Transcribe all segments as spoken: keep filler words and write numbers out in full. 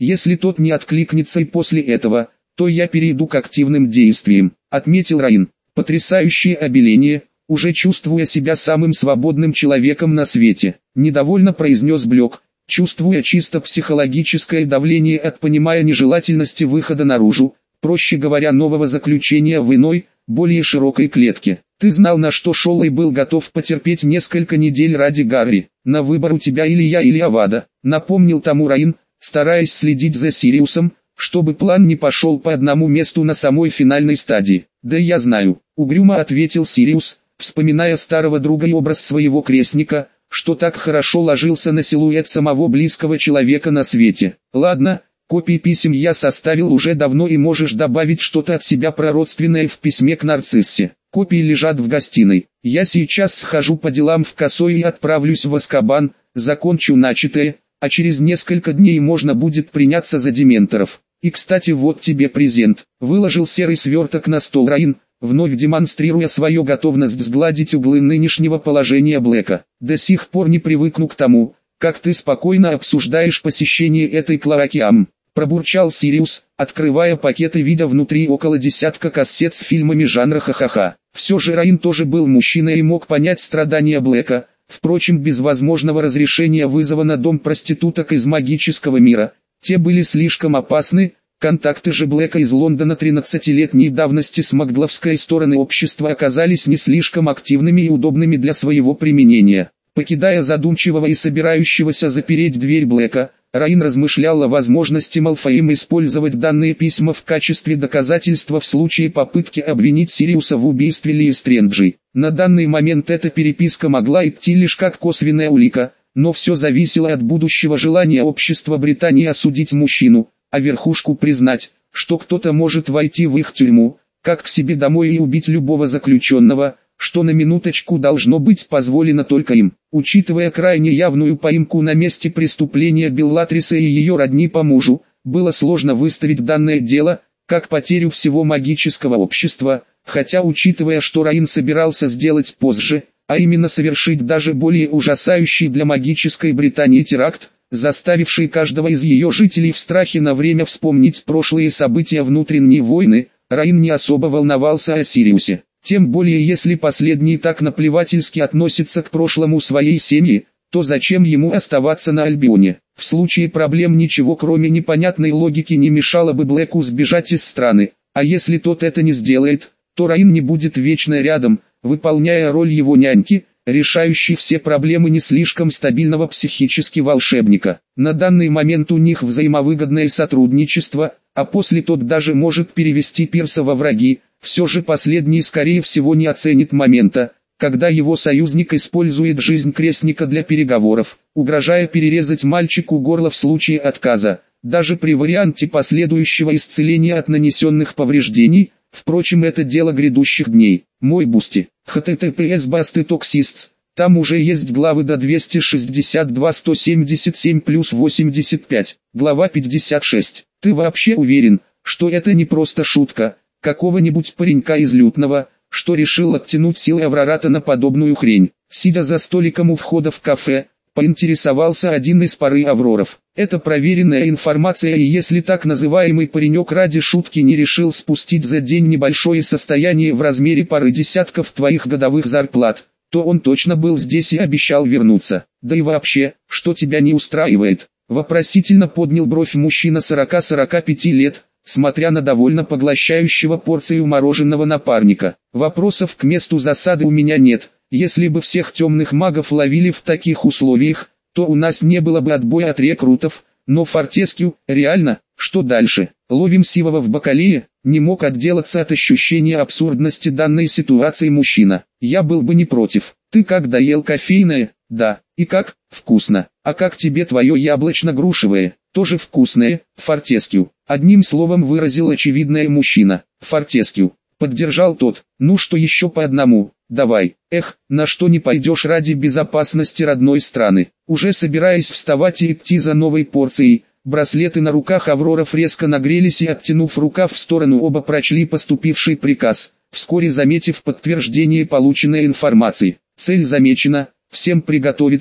Если тот не откликнется и после этого, то я перейду к активным действиям, отметил Раин. Потрясающее обеление, уже чувствуя себя самым свободным человеком на свете, недовольно произнес Блек, чувствуя чисто психологическое давление от понимая нежелательности выхода наружу, проще говоря нового заключения в иной, более широкой клетке. Ты знал, на что шел и был готов потерпеть несколько недель ради Гарри. На выбор у тебя или я, или Авада, напомнил тому Раин, стараясь следить за Сириусом, чтобы план не пошел по одному месту на самой финальной стадии. Да я знаю, угрюмо ответил Сириус, вспоминая старого друга и образ своего крестника, что так хорошо ложился на силуэт самого близкого человека на свете. Ладно, копии писем я составил уже давно и можешь добавить что-то от себя прородственное в письме к Нарциссе. Копии лежат в гостиной. Я сейчас схожу по делам в Косой и отправлюсь в Азкабан, закончу начатое, а через несколько дней можно будет приняться за дементоров. И кстати, вот тебе презент. Выложил серый сверток на стол Раин, вновь демонстрируя свою готовность сгладить углы нынешнего положения Блэка. До сих пор не привыкну к тому, как ты спокойно обсуждаешь посещение этой клоаки, ам. Пробурчал Сириус, открывая пакет и видя внутри около десятка кассет с фильмами жанра ха-ха-ха. Все же Раин тоже был мужчиной и мог понять страдания Блэка, впрочем без возможного разрешения вызова на дом проституток из магического мира. Те были слишком опасны, контакты же Блэка из Лондона тринадцатилетней давности с магловской стороны общества оказались не слишком активными и удобными для своего применения. Покидая задумчивого и собирающегося запереть дверь Блэка, Раин размышлял о возможности Малфоем использовать данные письма в качестве доказательства в случае попытки обвинить Сириуса в убийстве Лии Стрэнджи. На данный момент эта переписка могла идти лишь как косвенная улика, но все зависело от будущего желания общества Британии осудить мужчину, а верхушку признать, что кто-то может войти в их тюрьму, как к себе домой и убить любого заключенного, что на минуточку должно быть позволено только им. Учитывая крайне явную поимку на месте преступления Беллатриса и ее родни по мужу, было сложно выставить данное дело, как потерю всего магического общества, хотя учитывая, что Раин собирался сделать позже, а именно совершить даже более ужасающий для магической Британии теракт, заставивший каждого из ее жителей в страхе на время вспомнить прошлые события внутренней войны, Раин не особо волновался о Сириусе. Тем более если последний так наплевательски относится к прошлому своей семьи, то зачем ему оставаться на Альбионе? В случае проблем ничего кроме непонятной логики не мешало бы Блэку сбежать из страны, а если тот это не сделает, то Раин не будет вечно рядом, выполняя роль его няньки, решающей все проблемы не слишком стабильного психически волшебника. На данный момент у них взаимовыгодное сотрудничество, а после тот даже может перевести Пирса во враги. Все же последний скорее всего не оценит момента, когда его союзник использует жизнь крестника для переговоров, угрожая перерезать мальчику горло в случае отказа, даже при варианте последующего исцеления от нанесенных повреждений. Впрочем, это дело грядущих дней. Мой Бусти, эйч ти ти пи эс басты токсист, там уже есть главы до двести шестьдесят два сто семьдесят семь плюс восемьдесят пять, глава пятьдесят шесть. Ты вообще уверен, что это не просто шутка какого-нибудь паренька из Лютного, что решил оттянуть силы Аврората на подобную хрень? Сидя за столиком у входа в кафе, поинтересовался один из пары Авроров. Это проверенная информация, и если так называемый паренек ради шутки не решил спустить за день небольшое состояние в размере пары десятков твоих годовых зарплат, то он точно был здесь и обещал вернуться. Да и вообще, что тебя не устраивает? Вопросительно поднял бровь мужчина сорока-сорока пяти лет, смотря на довольно поглощающего порцию мороженого напарника. Вопросов к месту засады у меня нет. Если бы всех темных магов ловили в таких условиях, то у нас не было бы отбоя от рекрутов, но Фортескью, реально, что дальше? Ловим сивого в бакалее? Не мог отделаться от ощущения абсурдности данной ситуации мужчина. Я был бы не против. Ты как, доел кофейное? Да. И как? Вкусно. А как тебе твое яблочно-грушевое? Тоже вкусное, Фортескью. Одним словом выразил очевидное мужчина. Фортескью. Поддержал тот. Ну что еще по одному? Давай. Эх, на что не пойдешь ради безопасности родной страны. Уже собираясь вставать и идти за новой порцией, браслеты на руках Авроров резко нагрелись и, оттянув рукав в сторону, оба прочли поступивший приказ, вскоре заметив подтверждение полученной информации. Цель замечена, всем приготовиться.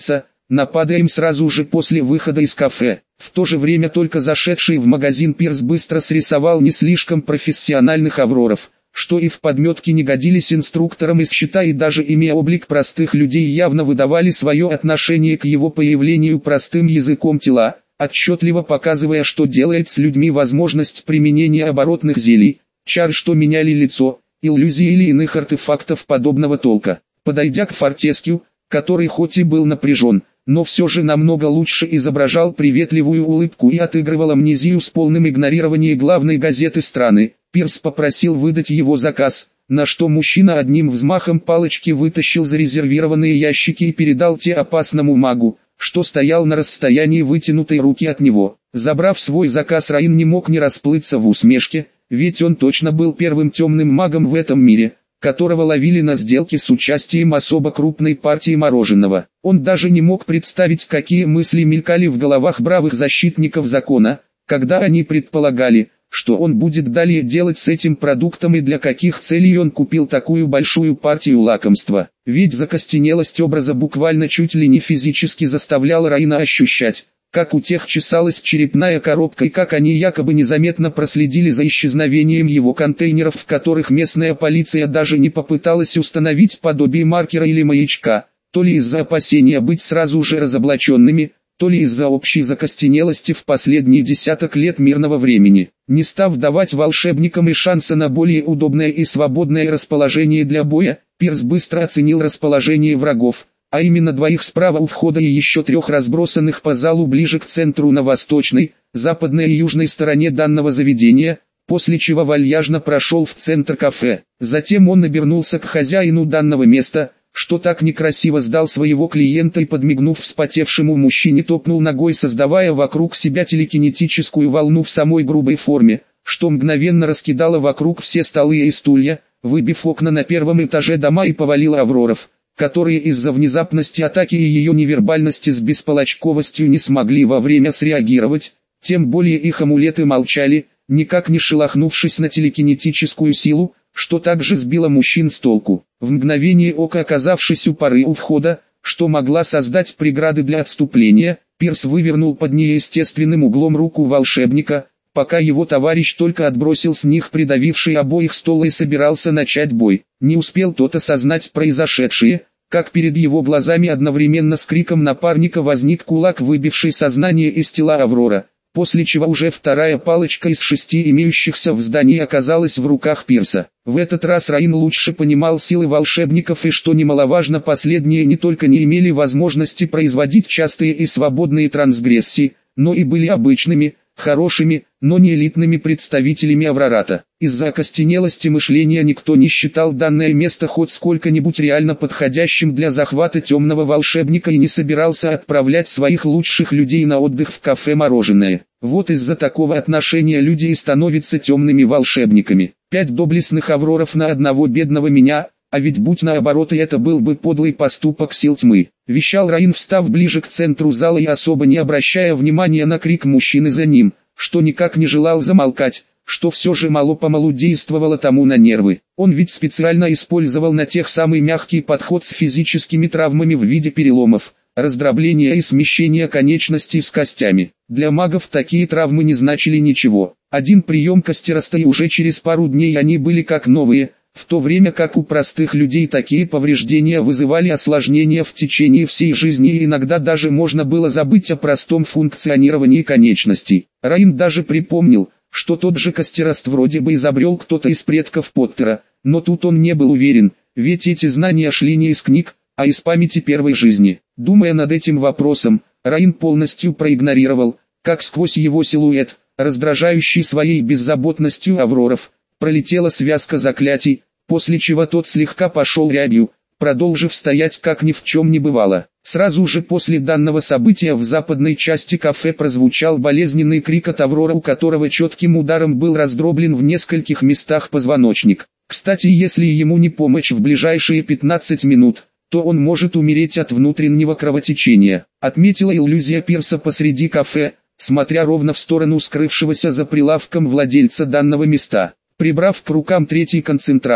нападаем сразу же после выхода из кафе. В то же время только зашедший в магазин Пирс быстро срисовал не слишком профессиональных авроров, что и в подметке не годились инструкторам из счета, и даже имея облик простых людей явно выдавали свое отношение к его появлению простым языком тела, отчетливо показывая, что делает с людьми возможность применения оборотных зелий, чар, что меняли лицо, иллюзий или иных артефактов подобного толка. Подойдя к Фортескью, который хоть и был напряжен, но все же намного лучше изображал приветливую улыбку и отыгрывал амнезию с полным игнорированием главной газеты страны, Пирс попросил выдать его заказ, на что мужчина одним взмахом палочки вытащил зарезервированные ящики и передал те опасному магу, что стоял на расстоянии вытянутой руки от него. Забрав свой заказ, Раин не мог не расплыться в усмешке, ведь он точно был первым темным магом в этом мире, которого ловили на сделке с участием особо крупной партии мороженого. Он даже не мог представить, какие мысли мелькали в головах бравых защитников закона, когда они предполагали, что он будет далее делать с этим продуктом и для каких целей он купил такую большую партию лакомства. Ведь закостенелость образа буквально чуть ли не физически заставляла Раина ощущать, как у тех чесалась черепная коробка и как они якобы незаметно проследили за исчезновением его контейнеров, в которых местная полиция даже не попыталась установить подобие маркера или маячка, то ли из-за опасения быть сразу же разоблаченными, то ли из-за общей закостенелости в последние десяток лет мирного времени. Не став давать волшебникам и шанса на более удобное и свободное расположение для боя, Пирс быстро оценил расположение врагов, а именно двоих справа у входа и еще трех разбросанных по залу ближе к центру на восточной, западной и южной стороне данного заведения, после чего вальяжно прошел в центр кафе. Затем он обернулся к хозяину данного места, что так некрасиво сдал своего клиента, и, подмигнув вспотевшему мужчине, топнул ногой, создавая вокруг себя телекинетическую волну в самой грубой форме, что мгновенно раскидало вокруг все столы и стулья, выбив окна на первом этаже дома, и повалило авроров, которые из-за внезапности атаки и ее невербальности с бесполочковостью не смогли вовремя среагировать, тем более их амулеты молчали, никак не шелохнувшись на телекинетическую силу, что также сбило мужчин с толку. В мгновение ока, оказавшись у поры у входа, что могла создать преграды для отступления, Пирс вывернул под неестественным углом руку волшебника, пока его товарищ только отбросил с них придавивший обоих стол и собирался начать бой. Не успел тот осознать произошедшее, как перед его глазами одновременно с криком напарника возник кулак, выбивший сознание из тела Аврора, после чего уже вторая палочка из шести имеющихся в здании оказалась в руках Пирса. В этот раз Раин лучше понимал силы волшебников, и, что немаловажно, последние не только не имели возможности производить частые и свободные трансгрессии, но и были обычными, хорошими, но не элитными представителями Аврората. Из-за окостенелости мышления никто не считал данное место хоть сколько-нибудь реально подходящим для захвата темного волшебника и не собирался отправлять своих лучших людей на отдых в кафе «Мороженое». Вот из-за такого отношения люди и становятся темными волшебниками. Пять доблестных авроров на одного бедного меня, а ведь будь наоборот, и это был бы подлый поступок сил тьмы. Вещал Раин, встав ближе к центру зала и особо не обращая внимания на крик мужчины за ним, что никак не желал замолкать, что все же мало-помалу действовало тому на нервы. Он ведь специально использовал на тех самый мягкий подход с физическими травмами в виде переломов, раздробления и смещения конечностей с костями. Для магов такие травмы не значили ничего. Один прием костероста, и уже через пару дней они были как новые, в то время как у простых людей такие повреждения вызывали осложнения в течение всей жизни, и иногда даже можно было забыть о простом функционировании конечностей. Раин даже припомнил, что тот же костерост вроде бы изобрел кто-то из предков Поттера, но тут он не был уверен, ведь эти знания шли не из книг, а из памяти первой жизни. Думая над этим вопросом, Раин полностью проигнорировал, как сквозь его силуэт, раздражающий своей беззаботностью авроров, пролетела связка заклятий, после чего тот слегка пошел рябью, продолжив стоять как ни в чем не бывало. Сразу же после данного события в западной части кафе прозвучал болезненный крик от Аврора, у которого четким ударом был раздроблен в нескольких местах позвоночник. Кстати, если ему не помочь в ближайшие пятнадцать минут, то он может умереть от внутреннего кровотечения. Отметила иллюзия Пирса посреди кафе, смотря ровно в сторону скрывшегося за прилавком владельца данного места. Прибрав к рукам третий концентратор,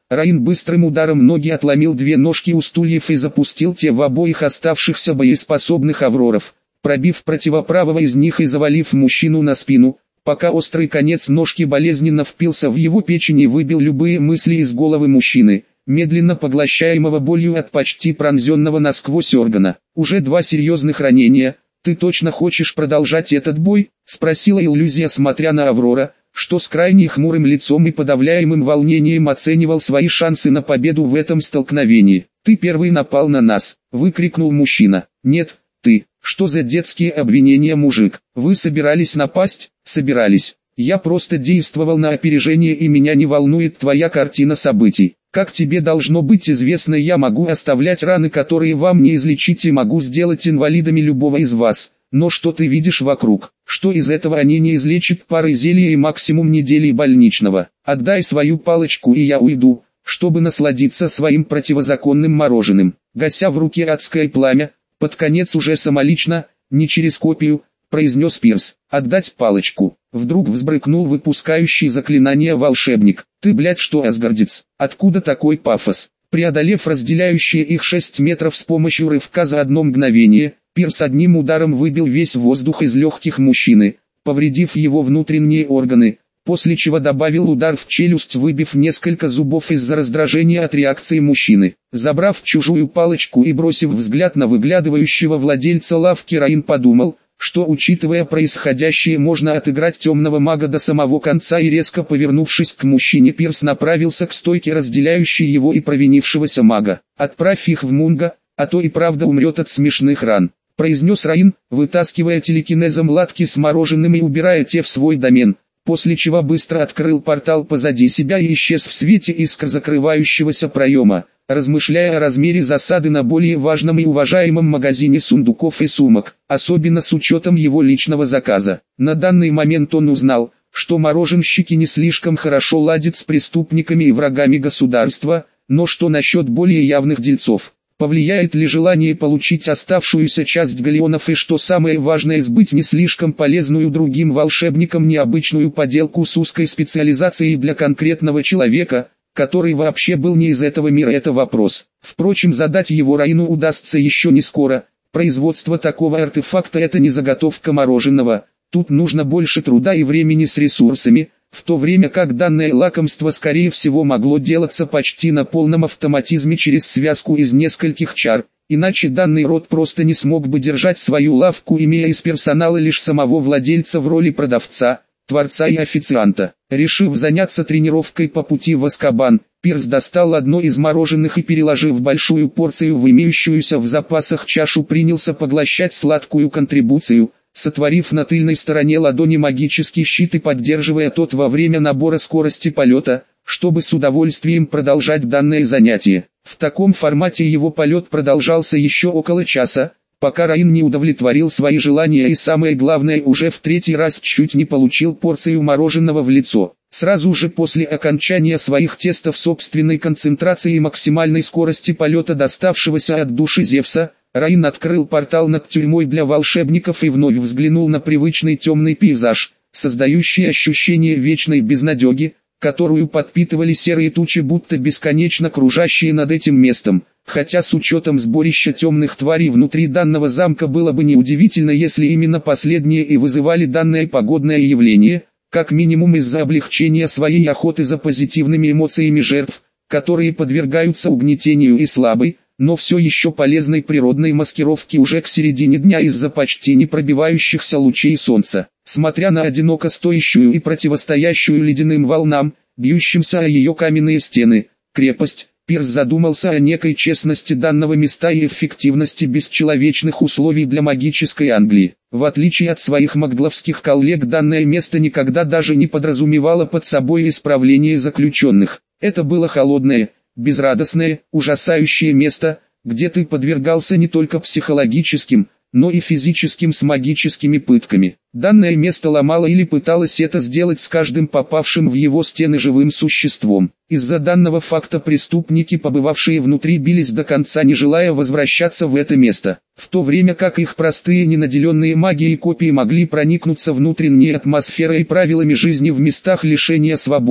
Раин быстрым ударом ноги отломил две ножки у стульев и запустил те в обоих оставшихся боеспособных авроров, пробив противоправого из них и завалив мужчину на спину, пока острый конец ножки болезненно впился в его печень и выбил любые мысли из головы мужчины, медленно поглощаемого болью от почти пронзенного насквозь органа. «Уже два серьезных ранения, ты точно хочешь продолжать этот бой?» — спросила иллюзия, смотря на Аврора, что с крайне хмурым лицом и подавляемым волнением оценивал свои шансы на победу в этом столкновении. «Ты первый напал на нас!» — выкрикнул мужчина. «Нет, ты. Что за детские обвинения, мужик? Вы собирались напасть?» «Собирались. Я просто действовал на опережение, и меня не волнует твоя картина событий. Как тебе должно быть известно, я могу оставлять раны, которые вам не излечить, и могу сделать инвалидами любого из вас. Но что ты видишь вокруг? Что из этого они не излечат парой зелья и максимум недели больничного? Отдай свою палочку, и я уйду, чтобы насладиться своим противозаконным мороженым». Гася в руке адское пламя, под конец уже самолично, не через копию, произнес Пирс. «Отдать палочку». Вдруг взбрыкнул выпускающий заклинание волшебник. «Ты, блядь, что, асгардец? Откуда такой пафос?» Преодолев разделяющие их шесть метров с помощью рывка за одно мгновение, Пирс одним ударом выбил весь воздух из легких мужчины, повредив его внутренние органы, после чего добавил удар в челюсть, выбив несколько зубов из-за раздражения от реакции мужчины. Забрав чужую палочку и бросив взгляд на выглядывающего владельца лавки, Раин подумал, что, учитывая происходящее, можно отыграть темного мага до самого конца, и резко повернувшись к мужчине, Пирс направился к стойке, разделяющей его и провинившегося мага. «Отправь их в Мунго, а то и правда умрет от смешных ран», — произнес Раин, вытаскивая телекинезом латки с мороженым и убирая те в свой домен, после чего быстро открыл портал позади себя и исчез в свете искр закрывающегося проема, размышляя о размере засады на более важном и уважаемом магазине сундуков и сумок, особенно с учетом его личного заказа. На данный момент он узнал, что мороженщики не слишком хорошо ладят с преступниками и врагами государства, но что насчет более явных дельцов? Повлияет ли желание получить оставшуюся часть галеонов, и, что самое важное, сбыть не слишком полезную другим волшебникам необычную поделку с узкой специализацией для конкретного человека, который вообще был не из этого мира? Это вопрос. Впрочем, задать его Раину удастся еще не скоро. Производство такого артефакта — это не заготовка мороженого. Тут нужно больше труда и времени с ресурсами, в то время как данное лакомство скорее всего могло делаться почти на полном автоматизме через связку из нескольких чар, иначе данный род просто не смог бы держать свою лавку, имея из персонала лишь самого владельца в роли продавца, творца и официанта. Решив заняться тренировкой по пути в Азкабан, Пирс достал одно из мороженых и, переложив большую порцию в имеющуюся в запасах чашу, принялся поглощать сладкую контрибуцию, сотворив на тыльной стороне ладони магический щит и поддерживая тот во время набора скорости полета, чтобы с удовольствием продолжать данное занятие. В таком формате его полет продолжался еще около часа, пока Раин не удовлетворил свои желания и, самое главное, уже в третий раз чуть не получил порцию мороженого в лицо. Сразу же после окончания своих тестов собственной концентрации и максимальной скорости полета, доставшегося от души Зевса, Раин открыл портал над тюрьмой для волшебников и вновь взглянул на привычный темный пейзаж, создающий ощущение вечной безнадеги, которую подпитывали серые тучи, будто бесконечно кружащие над этим местом. Хотя с учетом сборища темных тварей внутри данного замка было бы неудивительно, если именно последние и вызывали данное погодное явление, как минимум из-за облегчения своей охоты за позитивными эмоциями жертв, которые подвергаются угнетению и слабой, но все еще полезной природной маскировки уже к середине дня из-за почти не пробивающихся лучей солнца. Смотря на одиноко стоящую и противостоящую ледяным волнам, бьющимся о ее каменные стены, крепость, Пирс задумался о некой честности данного места и эффективности бесчеловечных условий для магической Англии. В отличие от своих магловских коллег, данное место никогда даже не подразумевало под собой исправление заключенных. Это было холодное, безрадостное, ужасающее место, где ты подвергался не только психологическим, но и физическим с магическими пытками. Данное место ломало или пыталось это сделать с каждым попавшим в его стены живым существом. Из-за данного факта преступники, побывавшие внутри, бились до конца, не желая возвращаться в это место, в то время как их простые ненаделенные магией копии могли проникнуться внутренней атмосферой и правилами жизни в местах лишения свободы,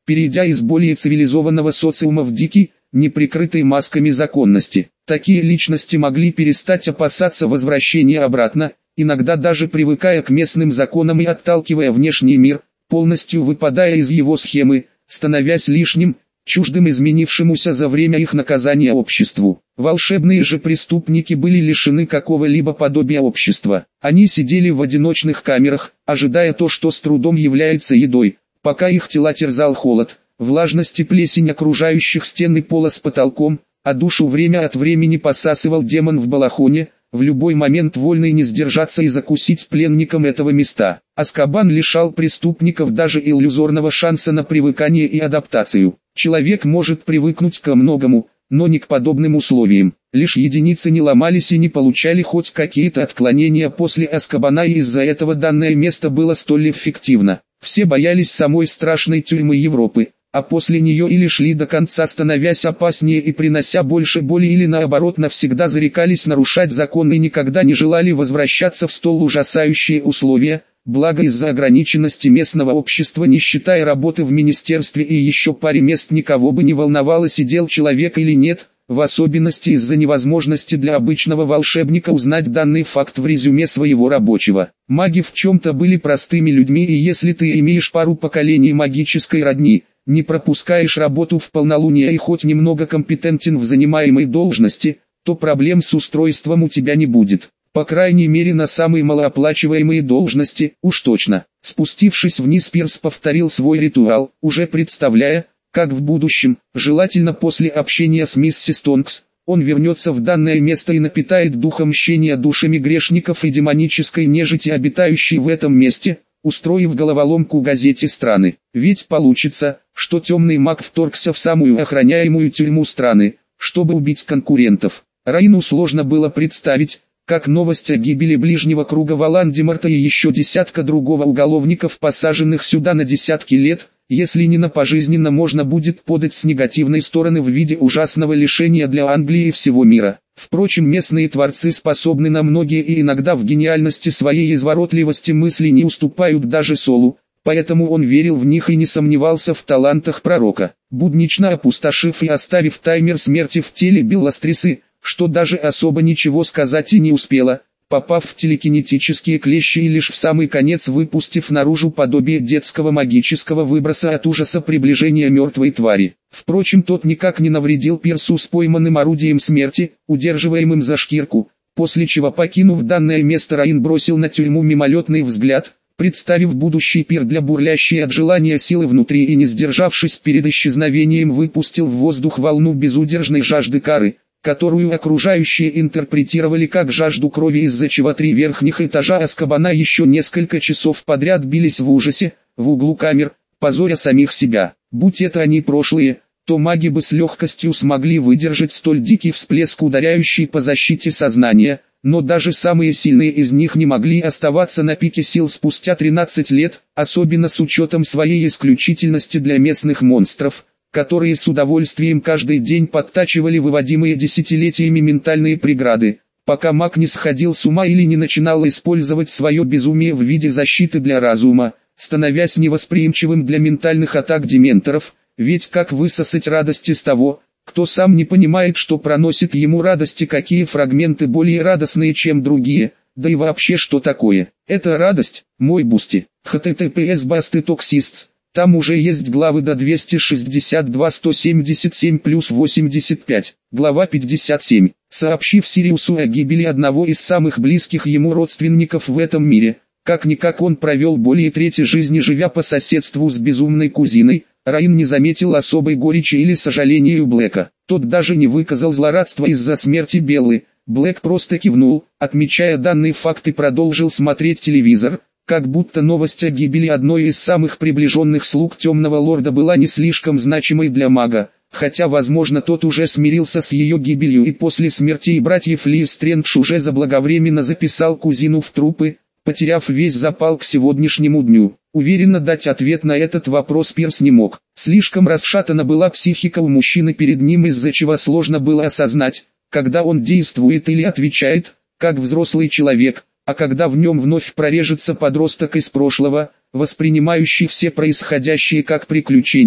перейдя из более цивилизованного социума в дикий, неприкрытый масками законности. Такие личности могли перестать опасаться возвращения обратно, иногда даже привыкая к местным законам и отталкивая внешний мир, полностью выпадая из его схемы, становясь лишним, чуждым изменившемуся за время их наказания обществу. Волшебные же преступники были лишены какого-либо подобия общества. Они сидели в одиночных камерах, ожидая то, что с трудом является едой, пока их тела терзал холод, влажность и плесень окружающих стен и пола с потолком, а душу время от времени посасывал демон в балахоне, в любой момент вольный не сдержаться и закусить пленникам этого места. Азкабан лишал преступников даже иллюзорного шанса на привыкание и адаптацию. Человек может привыкнуть ко многому, но не к подобным условиям. Лишь единицы не ломались и не получали хоть какие-то отклонения после Азкабана, и из-за этого данное место было столь эффективно. Все боялись самой страшной тюрьмы Европы, а после нее или шли до конца, становясь опаснее и принося больше боли, или наоборот навсегда зарекались нарушать законы и никогда не желали возвращаться в столь ужасающие условия. Благо из-за ограниченности местного общества, не считая работы в министерстве и еще паре мест, никого бы не волновало, сидел человек или нет, в особенности из-за невозможности для обычного волшебника узнать данный факт в резюме своего рабочего. Маги в чем-то были простыми людьми, и если ты имеешь пару поколений магической родни, не пропускаешь работу в полнолуние и хоть немного компетентен в занимаемой должности, то проблем с устройством у тебя не будет. По крайней мере на самые малооплачиваемые должности, уж точно. Спустившись вниз, Пирс повторил свой ритуал, уже представляя, как в будущем, желательно после общения с миссис Тонкс, он вернется в данное место и напитает духом мщения душами грешников и демонической нежити, обитающей в этом месте, устроив головоломку газете страны. Ведь получится, что темный маг вторгся в самую охраняемую тюрьму страны, чтобы убить конкурентов. Раину сложно было представить, как новость о гибели ближнего круга Волан-де-Морта и еще десятка другого уголовников, посаженных сюда на десятки лет, если не на пожизненно, можно будет подать с негативной стороны в виде ужасного лишения для Англии и всего мира. Впрочем, местные творцы способны на многие и иногда в гениальности своей изворотливости мысли не уступают даже Солу, поэтому он верил в них и не сомневался в талантах пророка. Буднично опустошив и оставив таймер смерти в теле Белластрисы, что даже особо ничего сказать и не успела, попав в телекинетические клещи и лишь в самый конец выпустив наружу подобие детского магического выброса от ужаса приближения мертвой твари. Впрочем, тот никак не навредил Пирсу с пойманным орудием смерти, удерживаемым за шкирку, после чего, покинув данное место, Раин бросил на тюрьму мимолетный взгляд, представив будущий пир для бурлящей от желания силы внутри, и не сдержавшись перед исчезновением, выпустил в воздух волну безудержной жажды кары, которую окружающие интерпретировали как жажду крови, из-за чего три верхних этажа Азкабана еще несколько часов подряд бились в ужасе, в углу камер, позоря самих себя. Будь это они прошлые, то маги бы с легкостью смогли выдержать столь дикий всплеск, ударяющий по защите сознания, но даже самые сильные из них не могли оставаться на пике сил спустя тринадцать лет, особенно с учетом своей исключительности для местных монстров, которые с удовольствием каждый день подтачивали выводимые десятилетиями ментальные преграды, пока маг не сходил с ума или не начинал использовать свое безумие в виде защиты для разума, становясь невосприимчивым для ментальных атак дементоров. Ведь как высосать радость из того, кто сам не понимает, что проносит ему радости, какие фрагменты более радостные, чем другие, да и вообще что такое? Это радость, мой бусти. эйч ти ти пи эс басты токсист. Там уже есть главы до двести шестьдесят два сто семьдесят семь плюс восемьдесят пять. Глава пятьдесят семь. Сообщив Сириусу о гибели одного из самых близких ему родственников в этом мире, как-никак он провел более трети жизни, живя по соседству с безумной кузиной, Раин не заметил особой горечи или сожаления у Блэка. Тот даже не выказал злорадства из-за смерти Беллы. Блэк просто кивнул, отмечая данный факт, и продолжил смотреть телевизор, как будто новость о гибели одной из самых приближенных слуг Темного Лорда была не слишком значимой для мага, хотя возможно тот уже смирился с ее гибелью и после смерти братьев Ли Стрэндж уже заблаговременно записал кузину в трупы, потеряв весь запал к сегодняшнему дню. Уверенно дать ответ на этот вопрос Пирс не мог. Слишком расшатана была психика у мужчины перед ним, из-за чего сложно было осознать, когда он действует или отвечает, как взрослый человек, а когда в нем вновь прорежется подросток из прошлого, воспринимающий все происходящее как приключение.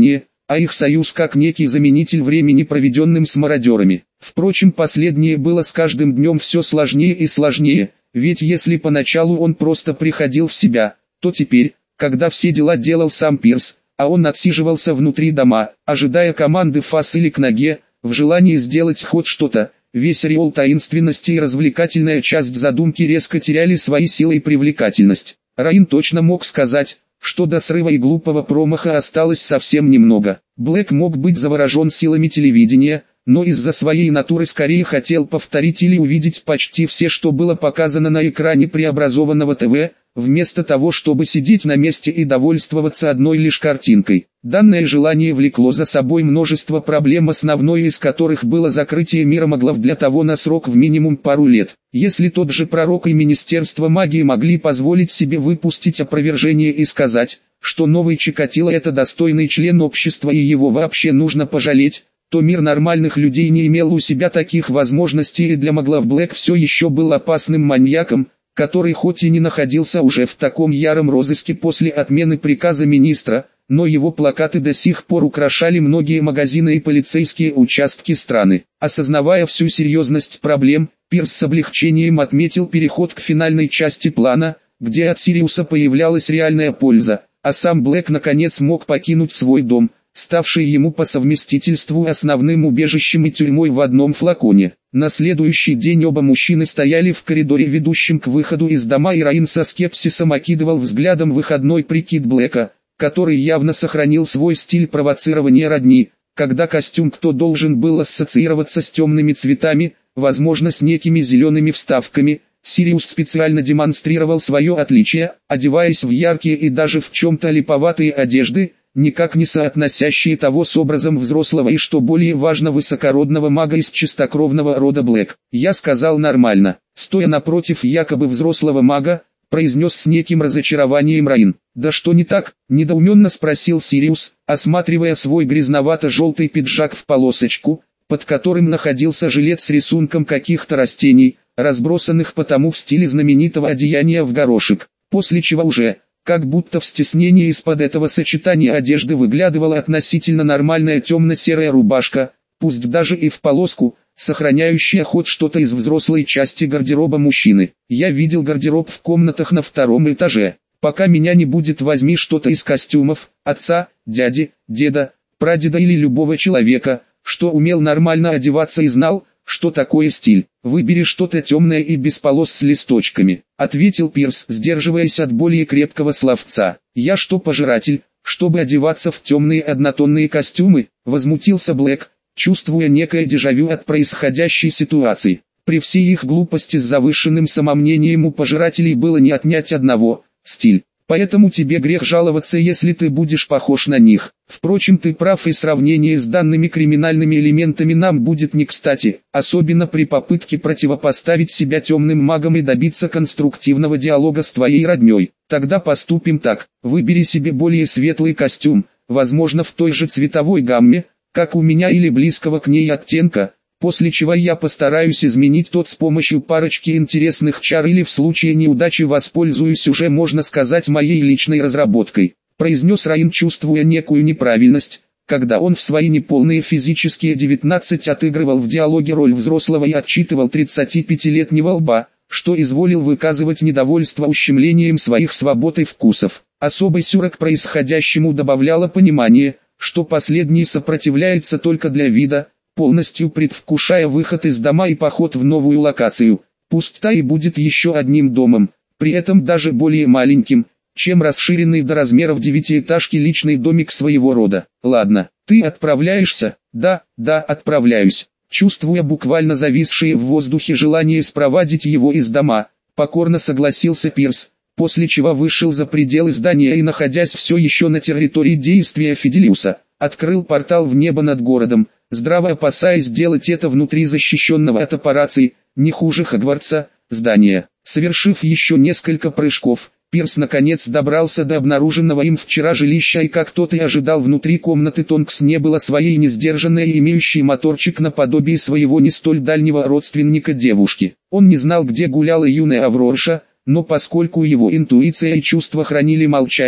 а их союз как некий заменитель времени, проведенным с мародерами. Впрочем, последнее было с каждым днем все сложнее и сложнее, ведь если поначалу он просто приходил в себя, то теперь, когда все дела делал сам Пирс, а он отсиживался внутри дома, ожидая команды фас или к ноге, в желании сделать хоть что-то, весь ореол таинственности и развлекательная часть задумки резко теряли свои силы и привлекательность. Райан точно мог сказать, что до срыва и глупого промаха осталось совсем немного. Блэк мог быть заворожен силами телевидения, но из-за своей натуры скорее хотел повторить или увидеть почти все, что было показано на экране преобразованного ТВ, вместо того, чтобы сидеть на месте и довольствоваться одной лишь картинкой. Данное желание влекло за собой множество проблем, основной из которых было закрытие мира маглов для того на срок в минимум пару лет. Если тот же пророк и Министерство магии могли позволить себе выпустить опровержение и сказать, что новый Чикатило это достойный член общества и его вообще нужно пожалеть, то мир нормальных людей не имел у себя таких возможностей, и для маглов Блэк все еще был опасным маньяком, который хоть и не находился уже в таком яром розыске после отмены приказа министра, но его плакаты до сих пор украшали многие магазины и полицейские участки страны. Осознавая всю серьезность проблем, Пирс с облегчением отметил переход к финальной части плана, где от Сириуса появлялась реальная польза, а сам Блэк наконец мог покинуть свой дом, ставший ему по совместительству основным убежищем и тюрьмой в одном флаконе. На следующий день оба мужчины стояли в коридоре, ведущем к выходу из дома, и Райан со скепсисом окидывал взглядом выходной прикид Блэка, который явно сохранил свой стиль провоцирования родни, когда костюм кто должен был ассоциироваться с темными цветами, возможно с некими зелеными вставками. Сириус специально демонстрировал свое отличие, одеваясь в яркие и даже в чем-то липоватые одежды, никак не соотносящие того с образом взрослого и, что более важно, высокородного мага из чистокровного рода Блэк. Я сказал нормально, стоя напротив якобы взрослого мага, произнес с неким разочарованием Райан. Да что не так? Недоуменно спросил Сириус, осматривая свой грязновато-желтый пиджак в полосочку, под которым находился жилет с рисунком каких-то растений, разбросанных потому в стиле знаменитого одеяния в горошек, после чего уже, как будто в стеснении из-под этого сочетания одежды выглядывала относительно нормальная темно-серая рубашка, пусть даже и в полоску, сохраняющая хоть что-то из взрослой части гардероба мужчины. Я видел гардероб в комнатах на втором этаже. Пока меня не будет, возьми что-то из костюмов отца, дяди, деда, прадеда или любого человека, что умел нормально одеваться и знал, что такое стиль. Выбери что-то темное и без полос с листочками, ответил Пирс, сдерживаясь от более крепкого словца. Я что, пожиратель, чтобы одеваться в темные однотонные костюмы? Возмутился Блэк, чувствуя некое дежавю от происходящей ситуации. При всей их глупости с завышенным самомнением у пожирателей было не отнять одного – стиль. Поэтому тебе грех жаловаться, если ты будешь похож на них. Впрочем, ты прав, и сравнение с данными криминальными элементами нам будет не кстати, особенно при попытке противопоставить себя темным магам и добиться конструктивного диалога с твоей родней. Тогда поступим так: выбери себе более светлый костюм, возможно в той же цветовой гамме, как у меня, или близкого к ней оттенка, после чего я постараюсь изменить тот с помощью парочки интересных чар, или в случае неудачи воспользуюсь уже, можно сказать, моей личной разработкой, произнес Райан, чувствуя некую неправильность, когда он в свои неполные физические девятнадцать отыгрывал в диалоге роль взрослого и отчитывал тридцатипятилетнего лба, что изволил выказывать недовольство ущемлением своих свобод и вкусов. Особый сюр к происходящему добавляло понимание, что последний сопротивляется только для вида, полностью предвкушая выход из дома и поход в новую локацию, пусть та и будет еще одним домом, при этом даже более маленьким, чем расширенный до размеров девятиэтажки личный домик своего рода. Ладно, ты отправляешься? Да, да, отправляюсь. Чувствуя буквально зависшее в воздухе желание спровадить его из дома, покорно согласился Пирс, после чего вышел за пределы здания и, находясь все еще на территории действия Фиделиуса, открыл портал в небо над городом, здраво опасаясь делать это внутри защищенного от операций, не хуже Хогвартса, здания. Совершив еще несколько прыжков, Пирс наконец добрался до обнаруженного им вчера жилища, и, как тот и ожидал, внутри комнаты Тонкс не было своей несдержанной и имеющей моторчик наподобие своего не столь дальнего родственника девушки. Он не знал, где гуляла юная Аврорша, но поскольку его интуиция и чувства хранили молчание,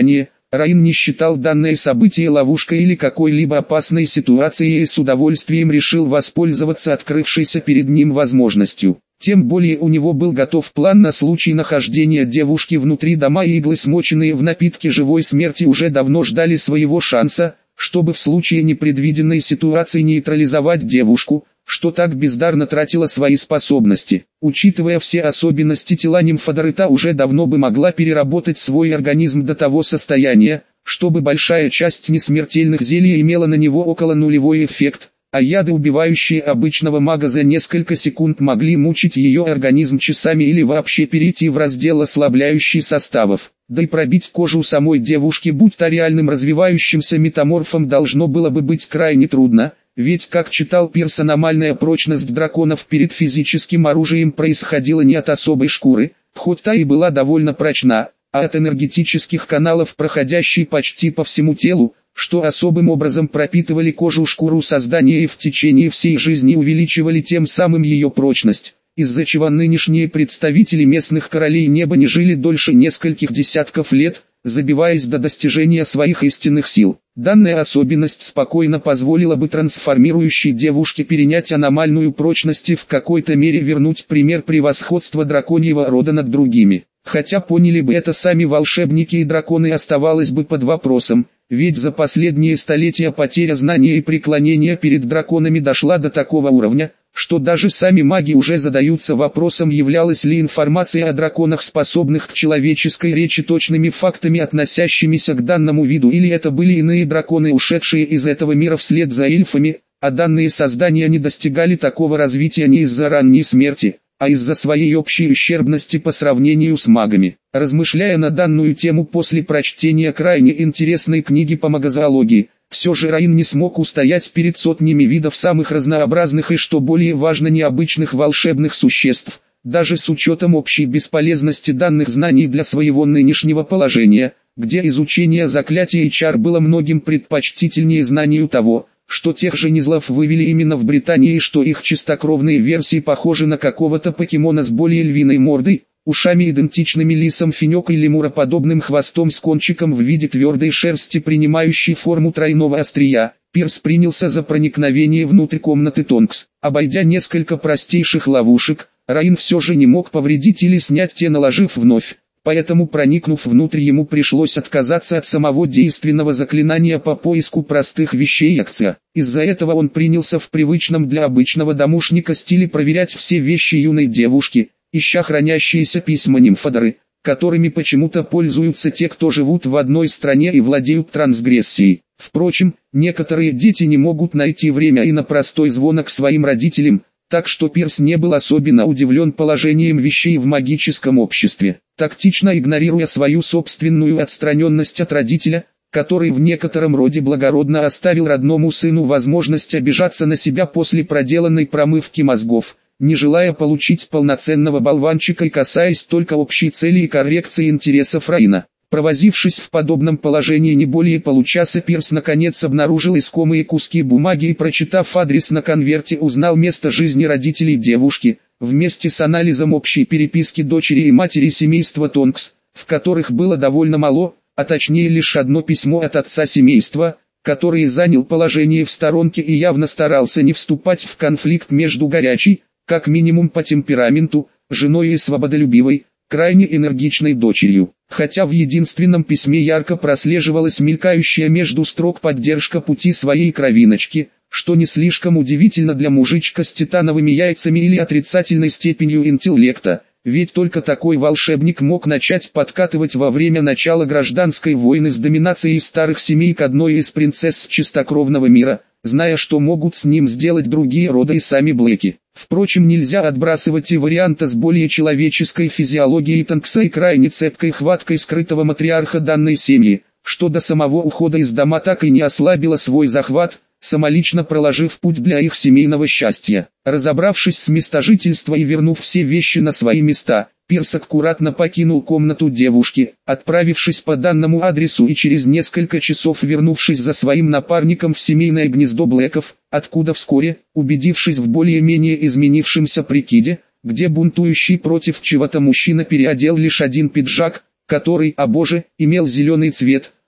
Раин не считал данное событие ловушкой или какой-либо опасной ситуацией и с удовольствием решил воспользоваться открывшейся перед ним возможностью. Тем более у него был готов план на случай нахождения девушки внутри дома, и иглы, смоченные в напитке живой смерти, уже давно ждали своего шанса, чтобы в случае непредвиденной ситуации нейтрализовать девушку, что так бездарно тратила свои способности. Учитывая все особенности тела нимфодоры, та уже давно бы могла переработать свой организм до того состояния, чтобы большая часть несмертельных зелий имела на него около нулевой эффект, а яды, убивающие обычного мага за несколько секунд, могли мучить ее организм часами или вообще перейти в раздел ослабляющих составов. Да и пробить кожу самой девушки, будь то реальным развивающимся метаморфом, должно было бы быть крайне трудно, ведь, как читал Пирс, аномальная прочность драконов перед физическим оружием происходила не от особой шкуры, хоть та и была довольно прочна, а от энергетических каналов, проходящей почти по всему телу, что особым образом пропитывали кожу, шкуру создания и в течение всей жизни увеличивали тем самым ее прочность, из-за чего нынешние представители местных королей неба не жили дольше нескольких десятков лет, забиваясь до достижения своих истинных сил. Данная особенность спокойно позволила бы трансформирующей девушке перенять аномальную прочность и в какой-то мере вернуть пример превосходства драконьего рода над другими. Хотя поняли бы это сами волшебники и драконы, оставалось бы под вопросом, ведь за последние столетия потеря знания и преклонения перед драконами дошла до такого уровня, что даже сами маги уже задаются вопросом, являлась ли информация о драконах, способных к человеческой речи, точными фактами, относящимися к данному виду, или это были иные драконы, ушедшие из этого мира вслед за эльфами, а данные создания не достигали такого развития не из-за ранней смерти, а из-за своей общей ущербности по сравнению с магами. Размышляя на данную тему после прочтения крайне интересной книги по магозоологии, все же Раин не смог устоять перед сотнями видов самых разнообразных и, что более важно, необычных волшебных существ, даже с учетом общей бесполезности данных знаний для своего нынешнего положения, где изучение заклятий и чар было многим предпочтительнее знанию того, что тех же низлов вывели именно в Британии и что их чистокровные версии похожи на какого-то покемона с более львиной мордой, ушами, идентичными лисам, финек и лемуроподобным хвостом с кончиком в виде твердой шерсти, принимающей форму тройного острия. Пирс принялся за проникновение внутрь комнаты Тонкс. Обойдя несколько простейших ловушек, Раин все же не мог повредить или снять те, наложив вновь. Поэтому, проникнув внутрь, ему пришлось отказаться от самого действенного заклинания по поиску простых вещей акция. Из-за этого он принялся в привычном для обычного домушника стиле проверять все вещи юной девушки, ища хранящиеся письма нимфодоры, которыми почему-то пользуются те, кто живут в одной стране и владеют трансгрессией. Впрочем, некоторые дети не могут найти время и на простой звонок своим родителям, так что Пирс не был особенно удивлен положением вещей в магическом обществе. Тактично игнорируя свою собственную отстраненность от родителя, который в некотором роде благородно оставил родному сыну возможность обижаться на себя после проделанной промывки мозгов, не желая получить полноценного болванчика и касаясь только общей цели и коррекции интересов Раина. Провозившись в подобном положении не более получаса, Пирс наконец обнаружил искомые куски бумаги и, прочитав адрес на конверте, узнал место жизни родителей девушки, вместе с анализом общей переписки дочери и матери семейства Тонкс, в которых было довольно мало, а точнее лишь одно письмо от отца семейства, который занял положение в сторонке и явно старался не вступать в конфликт между горячей, как минимум по темпераменту, женой и свободолюбивой, крайне энергичной дочерью. Хотя в единственном письме ярко прослеживалась мелькающая между строк поддержка пути своей кровиночки, что не слишком удивительно для мужичка с титановыми яйцами или отрицательной степенью интеллекта, ведь только такой волшебник мог начать подкатывать во время начала гражданской войны с доминацией старых семей к одной из принцесс чистокровного мира, зная, что могут с ним сделать другие рода и сами Блэки. Впрочем, нельзя отбрасывать и варианта с более человеческой физиологией Тонкса и крайне цепкой хваткой скрытого матриарха данной семьи, что до самого ухода из дома так и не ослабило свой захват, самолично проложив путь для их семейного счастья. Разобравшись с местожительством и вернув все вещи на свои места, Пирс аккуратно покинул комнату девушки, отправившись по данному адресу и через несколько часов вернувшись за своим напарником в семейное гнездо Блэков, откуда вскоре, убедившись в более-менее изменившемся прикиде, где бунтующий против чего-то мужчина переодел лишь один пиджак, который, о боже, имел зеленый цвет,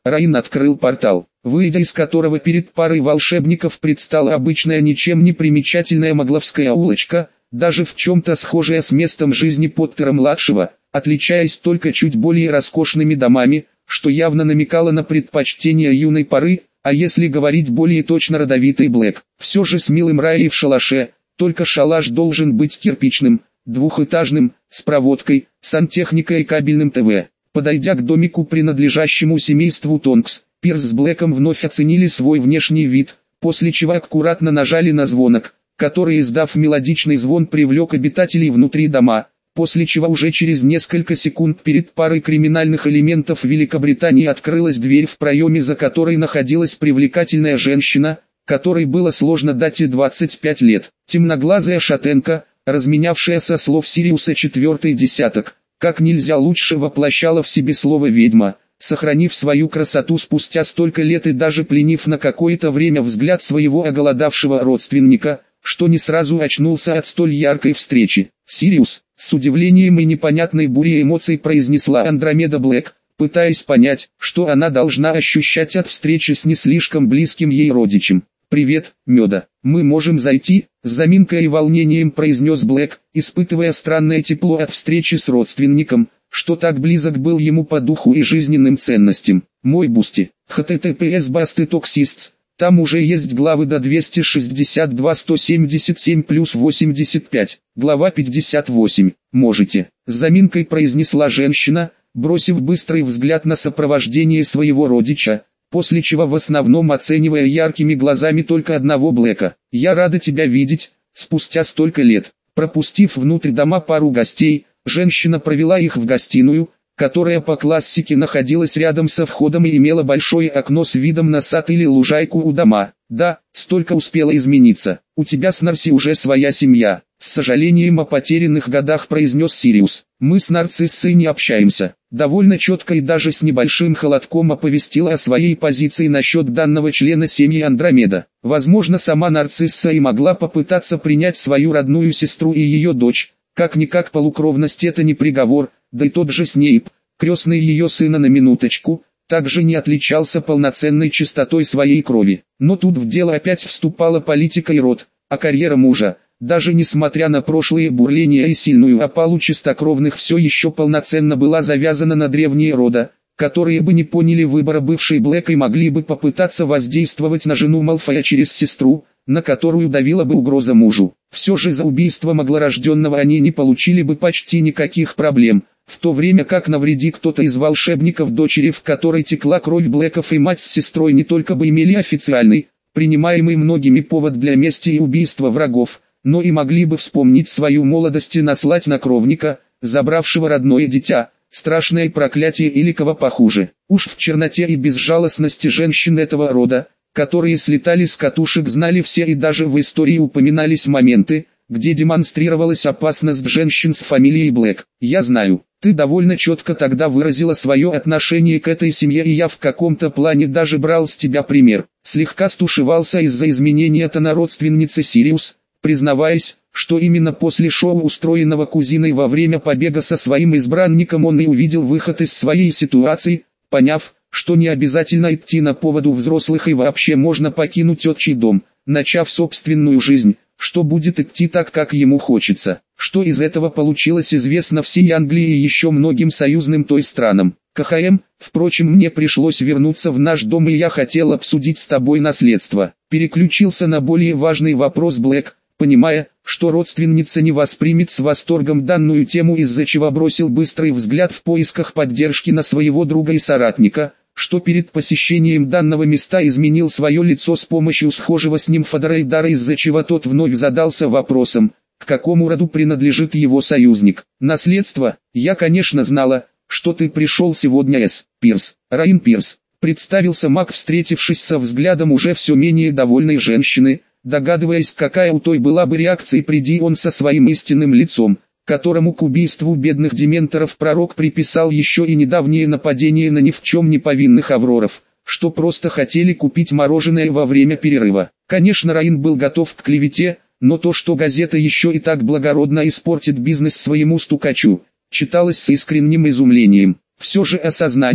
Раин открыл портал, выйдя из которого перед парой волшебников предстала обычная ничем не примечательная могловская улочка, даже в чем-то схожая с местом жизни Поттера-младшего, отличаясь только чуть более роскошными домами, что явно намекало на предпочтение юной поры, а если говорить более точно родовитый Блэк, все же с милым Райей в шалаше, только шалаш должен быть кирпичным, двухэтажным, с проводкой, сантехникой и кабельным ТВ. Подойдя к домику, принадлежащему семейству Тонкс, Пирс с Блэком вновь оценили свой внешний вид, после чего аккуратно нажали на звонок, который, издав мелодичный звон, привлек обитателей внутри дома, после чего уже через несколько секунд перед парой криминальных элементов Великобритании открылась дверь, в проеме за которой находилась привлекательная женщина, которой было сложно дать и двадцать пять лет, темноглазая шатенка, разменявшая со слов Сириуса четвертый десяток, как нельзя лучше воплощала в себе слово «ведьма», сохранив свою красоту спустя столько лет и даже пленив на какое-то время взгляд своего оголодавшего родственника, что не сразу очнулся от столь яркой встречи. «Сириус», с удивлением и непонятной бурей эмоций произнесла Андромеда Блэк, пытаясь понять, что она должна ощущать от встречи с не слишком близким ей родичем. «Привет, Меда, мы можем зайти?» — с заминкой и волнением произнес Блэк, испытывая странное тепло от встречи с родственником, что так близок был ему по духу и жизненным ценностям. «Мой Бусти, https басты токсистс, там уже есть главы до двести шестьдесят два сто семьдесят семь плюс восемьдесят пять, глава пятьдесят восемь, можете», — с заминкой произнесла женщина, бросив быстрый взгляд на сопровождение своего родича, после чего в основном оценивая яркими глазами только одного Блэка. «Я рада тебя видеть, спустя столько лет». Пропустив внутрь дома пару гостей, женщина провела их в гостиную, которая по классике находилась рядом со входом и имела большое окно с видом на сад или лужайку у дома. «Да, столько успело измениться. У тебя с Нарси уже своя семья», — с сожалением о потерянных годах произнес Сириус. «Мы с Нарциссой не общаемся». Довольно четко и даже с небольшим холодком оповестила о своей позиции насчет данного члена семьи Андромеда. Возможно, сама Нарцисса и могла попытаться принять свою родную сестру и ее дочь. Как-никак полукровность — это не приговор, да и тот же Снейп, крестный ее сына на минуточку, также не отличался полноценной чистотой своей крови. Но тут в дело опять вступала политика и род, а карьера мужа, даже несмотря на прошлые бурления и сильную опалу чистокровных, все еще полноценно была завязана на древние рода, которые бы не поняли выбора бывшей Блэк и могли бы попытаться воздействовать на жену Малфоя через сестру, на которую давила бы угроза мужу. Все же за убийство маглорожденного они не получили бы почти никаких проблем, в то время как навреди кто-то из волшебников, дочери в которой текла кровь Блэков, и мать с сестрой не только бы имели официальный, принимаемый многими повод для мести и убийства врагов, но и могли бы вспомнить свою молодость и наслать на кровника, забравшего родное дитя, страшное проклятие или кого похуже. Уж в черноте и безжалостности женщин этого рода, которые слетали с катушек, знали все, и даже в истории упоминались моменты, где демонстрировалась опасность женщин с фамилией Блэк. «Я знаю, ты довольно четко тогда выразила свое отношение к этой семье, и я в каком-то плане даже брал с тебя пример». Слегка стушевался из-за изменения тона родственницы Сириус, признаваясь, что именно после шоу, устроенного кузиной во время побега со своим избранником, он и увидел выход из своей ситуации, поняв, что не обязательно идти на поводу взрослых и вообще можно покинуть отчий дом, начав собственную жизнь, что будет идти так, как ему хочется. Что из этого получилось, известно всей Англии и еще многим союзным той странам. КХМ, впрочем, мне пришлось вернуться в наш дом, и я хотел обсудить с тобой наследство. Переключился на более важный вопрос Блэк, понимая, что родственница не воспримет с восторгом данную тему, из-за чего бросил быстрый взгляд в поисках поддержки на своего друга и соратника, что перед посещением данного места изменил свое лицо с помощью схожего с ним Фадорейдара, из-за чего тот вновь задался вопросом, к какому роду принадлежит его союзник. «Наследство? Я, конечно, знала, что ты пришел сегодня, С. Пирс, Раин Пирс», представился маг, встретившись со взглядом уже все менее довольной женщины, догадываясь, какая у той была бы реакция, приди он со своим истинным лицом, которому к убийству бедных дементоров пророк приписал еще и недавнее нападение на ни в чем не повинных авроров, что просто хотели купить мороженое во время перерыва. Конечно, Раин был готов к клевете, но то, что газета еще и так благородно испортит бизнес своему стукачу, читалось с искренним изумлением. Все же осознание,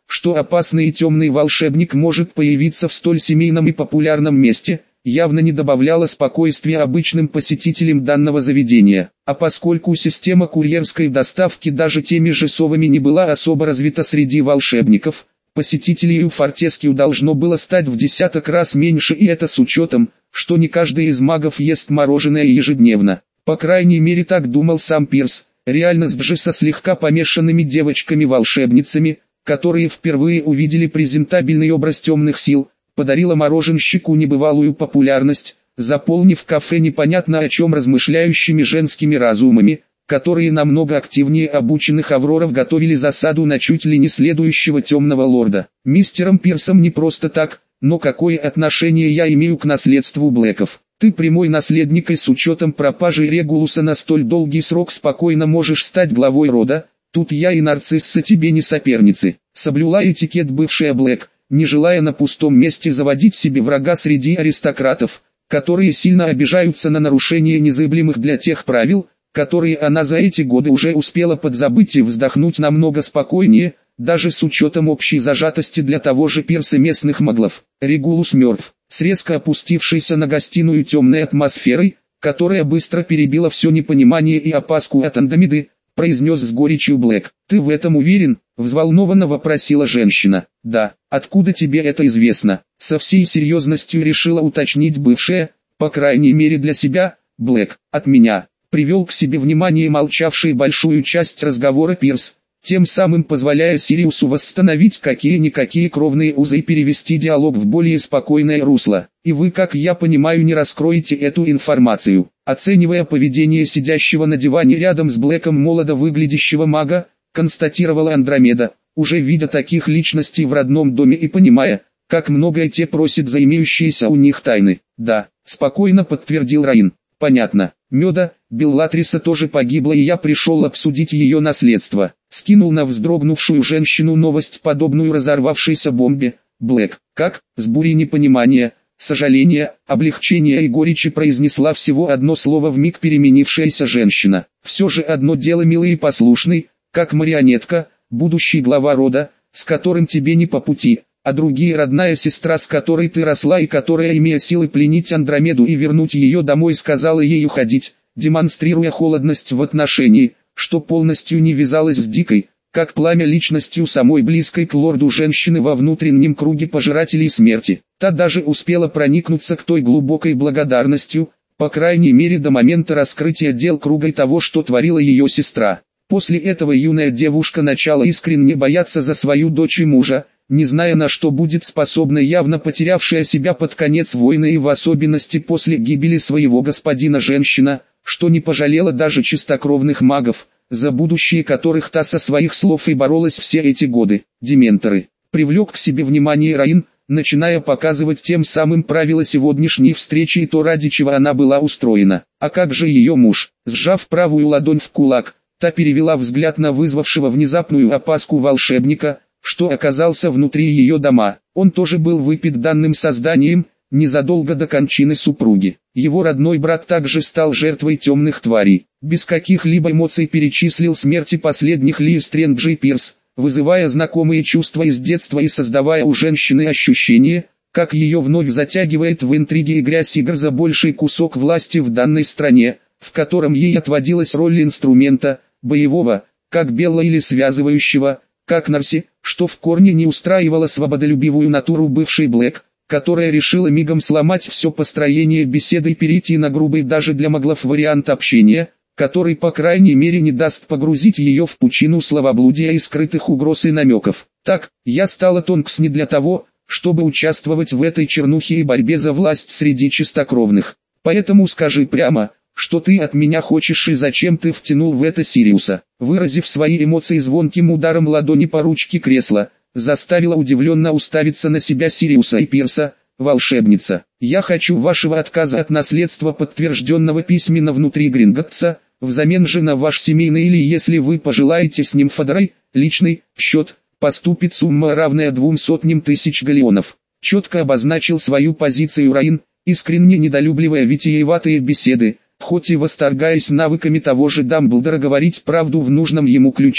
что опасный и темный волшебник может появиться в столь семейном и популярном месте, явно не добавляло спокойствия обычным посетителям данного заведения. А поскольку система курьерской доставки даже теми же совами не была особо развита среди волшебников, посетителей у Фортескью должно было стать в десяток раз меньше, и это с учетом, что не каждый из магов ест мороженое ежедневно. По крайней мере так думал сам Пирс, реальность же со слегка помешанными девочками-волшебницами, которые впервые увидели презентабельный образ темных сил, подарила мороженщику небывалую популярность, заполнив кафе непонятно о чем размышляющими женскими разумами, которые намного активнее обученных Авроров готовили засаду на чуть ли не следующего темного лорда. Мистером Пирсом не просто так, но какое отношение я имею к наследству Блэков? Ты прямой наследник, и с учетом пропажи Регулуса на столь долгий срок спокойно можешь стать главой рода. Тут я и Нарцисса тебе не соперницы. Соблюла этикет бывшая Блэк, не желая на пустом месте заводить себе врага среди аристократов, которые сильно обижаются на нарушение незыблемых для тех правил, которые она за эти годы уже успела подзабыть и вздохнуть намного спокойнее, даже с учетом общей зажатости для того же Пирса местных маглов. Регулус мертв, с резко опустившейся на гостиную темной атмосферой, которая быстро перебила все непонимание и опаску от Андромеды, произнес с горечью Блэк. «Ты в этом уверен?» — взволнованно вопросила женщина. «Да, откуда тебе это известно?» — со всей серьезностью решила уточнить бывшая, по крайней мере для себя, Блэк. «От меня», — привел к себе внимание молчавший большую часть разговора Пирс, тем самым позволяя Сириусу восстановить какие-никакие кровные узы и перевести диалог в более спокойное русло. «И вы, как я понимаю, не раскроете эту информацию». Оценивая поведение сидящего на диване рядом с Блэком молодо выглядящего мага, констатировала Андромеда, уже видя таких личностей в родном доме и понимая, как многое те просят за имеющиеся у них тайны. «Да», — спокойно подтвердил Раин. «Понятно. Меда, Беллатриса тоже погибла, и я пришел обсудить ее наследство». Скинул на вздрогнувшую женщину новость, подобную разорвавшейся бомбе. Блэк, как, с бурей непонимания, сожаления, облегчения и горечи произнесла всего одно слово вмиг переменившаяся женщина. «Все же одно дело милый и послушный, как марионетка, будущий глава рода, с которым тебе не по пути, а другие родная сестра, с которой ты росла и которая, имея силы пленить Андромеду и вернуть ее домой, сказала ей уходить, демонстрируя холодность в отношении, что полностью не вязалось с дикой, как пламя, личностью самой близкой к лорду женщины во внутреннем круге пожирателей смерти. Та даже успела проникнуться к той глубокой благодарностью, по крайней мере до момента раскрытия дел круга и того, что творила ее сестра. После этого юная девушка начала искренне бояться за свою дочь и мужа, не зная, на что будет способна явно потерявшая себя под конец войны и в особенности после гибели своего господина женщина, что не пожалела даже чистокровных магов, за будущее которых та со своих слов и боролась все эти годы. Дементоры. Привлек к себе внимание Раин, начиная показывать тем самым правила сегодняшней встречи и то, ради чего она была устроена. А как же ее муж? Сжав правую ладонь в кулак, та перевела взгляд на вызвавшего внезапную опаску волшебника, что оказался внутри ее дома. Он тоже был выпит данным созданием, незадолго до кончины супруги. Его родной брат также стал жертвой темных тварей. Без каких-либо эмоций перечислил смерти последних Ли Стрэнджа и Пирс, вызывая знакомые чувства из детства и создавая у женщины ощущение, как ее вновь затягивает в интриги и грязь игр за больший кусок власти в данной стране, в котором ей отводилась роль инструмента, боевого, как Белла, или связывающего, как Нарси, что в корне не устраивало свободолюбивую натуру бывшей Блэк, которая решила мигом сломать все построение беседы и перейти на грубый даже для маглов вариант общения, который по крайней мере не даст погрузить ее в пучину словоблудия и скрытых угроз и намеков. Так, я стала Тонкс не для того, чтобы участвовать в этой чернухе и борьбе за власть среди чистокровных. Поэтому скажи прямо, что ты от меня хочешь и зачем ты втянул в это Сириуса. Выразив свои эмоции звонким ударом ладони по ручке кресла, заставила удивленно уставиться на себя Сириуса и Пирса. «Волшебница, я хочу вашего отказа от наследства, подтвержденного письменно внутри Гринготтса, взамен же на ваш семейный, или, если вы пожелаете с ним Фадрой, личный счет, поступит сумма, равная двум сотням тысяч галеонов». Четко обозначил свою позицию Раин, искренне недолюбливая витиеватые беседы, хоть и восторгаясь навыками того же Дамблдора говорить правду в нужном ему ключе.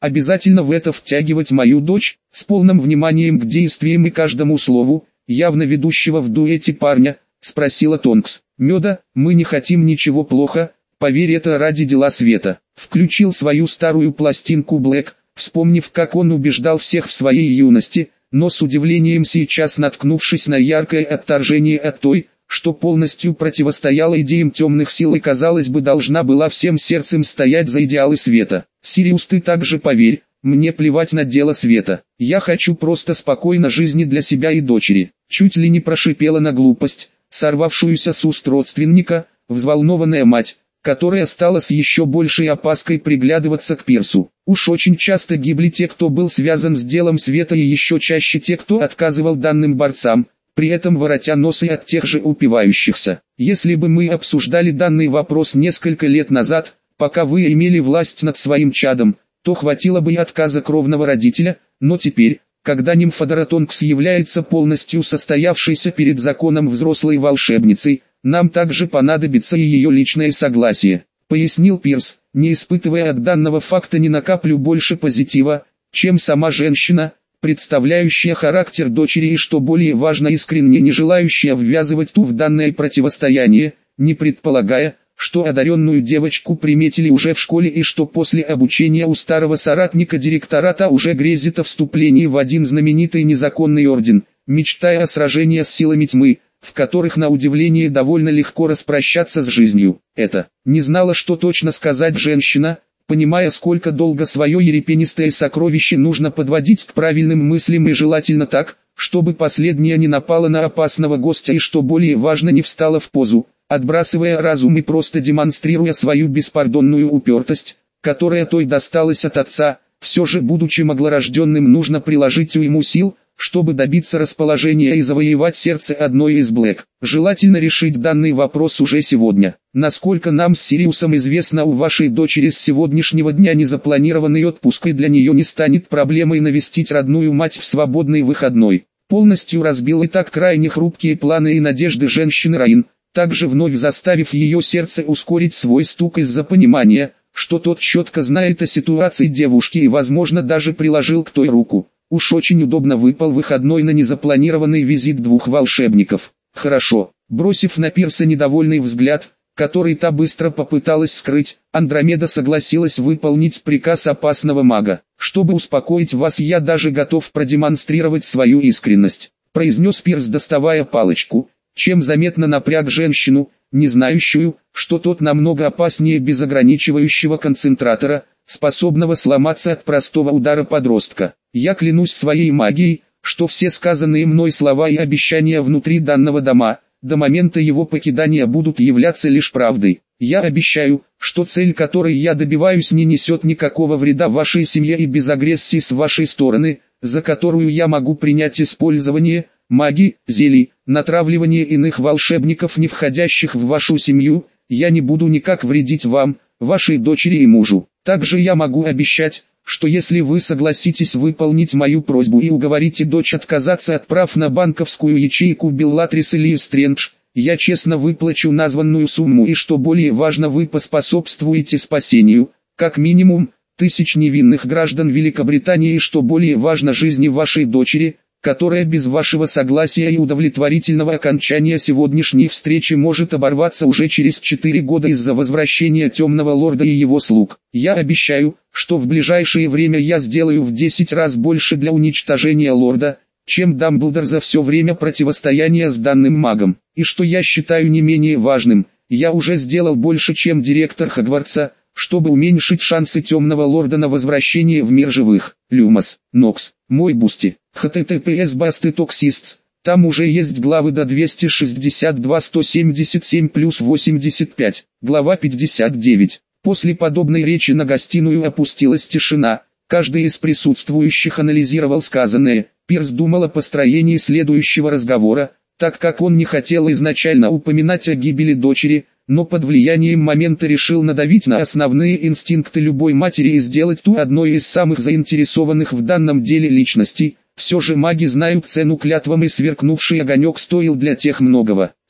обязательно в это втягивать мою дочь, с полным вниманием к действиям и каждому слову, явно ведущего в дуэте парня, спросила Тонкс. Меда, мы не хотим ничего плохо, поверь, это ради дела света. Включил свою старую пластинку Блэк, вспомнив, как он убеждал всех в своей юности, но с удивлением сейчас наткнувшись на яркое отторжение от той, что полностью противостояла идеям темных сил и, казалось бы, должна была всем сердцем стоять за идеалы света. Сириус, ты также поверь, мне плевать на дело света. Я хочу просто спокойно жизни для себя и дочери. Чуть ли не прошипела на глупость, сорвавшуюся с уст родственника, взволнованная мать, которая стала с еще большей опаской приглядываться к Пирсу. Уж очень часто гибли те, кто был связан с делом света, и еще чаще те, кто отказывал данным борцам, при этом воротя носы от тех же упивающихся. Если бы мы обсуждали данный вопрос несколько лет назад, пока вы имели власть над своим чадом, то хватило бы и отказа кровного родителя, но теперь, когда Нимфодора Тонкс является полностью состоявшейся перед законом взрослой волшебницей, нам также понадобится и ее личное согласие, пояснил Пирс, не испытывая от данного факта ни на каплю больше позитива, чем сама женщина, представляющая характер дочери и, что более важно, искренне не желающая ввязывать ту в данное противостояние, не предполагая, что одаренную девочку приметили уже в школе и что после обучения у старого соратника директората уже грезит о вступлении в один знаменитый незаконный орден, мечтая о сражении с силами тьмы, в которых на удивление довольно легко распрощаться с жизнью. Это не знала, что точно сказать женщина, понимая, сколько долго свое ерепенистое сокровище нужно подводить к правильным мыслям и желательно так, чтобы последнее не напало на опасного гостя и, что более важно, не встала в позу, отбрасывая разум и просто демонстрируя свою беспардонную упертость, которая той досталась от отца. Все же, будучи маглорожденным, нужно приложить уйму сил, чтобы добиться расположения и завоевать сердце одной из Блэк. Желательно решить данный вопрос уже сегодня. Насколько нам с Сириусом известно, у вашей дочери с сегодняшнего дня незапланированный отпуск, и для нее не станет проблемой навестить родную мать в свободный выходной. Полностью разбил и так крайне хрупкие планы и надежды женщины Раин, также вновь заставив ее сердце ускорить свой стук из-за понимания, что тот четко знает о ситуации девушки и, возможно, даже приложил к той руку. Уж очень удобно выпал выходной на незапланированный визит двух волшебников. Хорошо. Бросив на Пирса недовольный взгляд, который та быстро попыталась скрыть, Андромеда согласилась выполнить приказ опасного мага. Чтобы успокоить вас, я даже готов продемонстрировать свою искренность, произнес Пирс, доставая палочку, чем заметно напряг женщину, не знающую, что тот намного опаснее безограничивающего концентратора, способного сломаться от простого удара подростка. Я клянусь своей магией, что все сказанные мной слова и обещания внутри данного дома, до момента его покидания, будут являться лишь правдой. Я обещаю, что цель, которой я добиваюсь, не несет никакого вреда вашей семье и без агрессии с вашей стороны, за которую я могу принять использование магии, зелий, натравливание иных волшебников, не входящих в вашу семью. Я не буду никак вредить вам, вашей дочери и мужу. Также я могу обещать, что если вы согласитесь выполнить мою просьбу и уговорите дочь отказаться от прав на банковскую ячейку Беллатрис или Стрэндж, я честно выплачу названную сумму, и, что более важно, вы поспособствуете спасению, как минимум, тысяч невинных граждан Великобритании, и, что более важно, жизни вашей дочери, которая без вашего согласия и удовлетворительного окончания сегодняшней встречи может оборваться уже через четыре года из-за возвращения Темного Лорда и его слуг. Я обещаю, что в ближайшее время я сделаю в десять раз больше для уничтожения Лорда, чем Дамблдор за все время противостояния с данным магом. И что я считаю не менее важным, я уже сделал больше, чем директор Хогвартса, чтобы уменьшить шансы Темного Лорда на возвращение в мир живых. Люмос, Нокс, мой Бусти, эйч ти ти пи эс басты токсистс, там уже есть главы до двести шестьдесят два сто семьдесят семь плюс восемьдесят пять, глава пятьдесят девять. После подобной речи на гостиную опустилась тишина, каждый из присутствующих анализировал сказанное. Пирс думал о построении следующего разговора, так как он не хотел изначально упоминать о гибели дочери, но под влиянием момента решил надавить на основные инстинкты любой матери и сделать ту одной из самых заинтересованных в данном деле личностей. Все же маги знают цену клятвам, и сверкнувший огонек стоил для тех многого.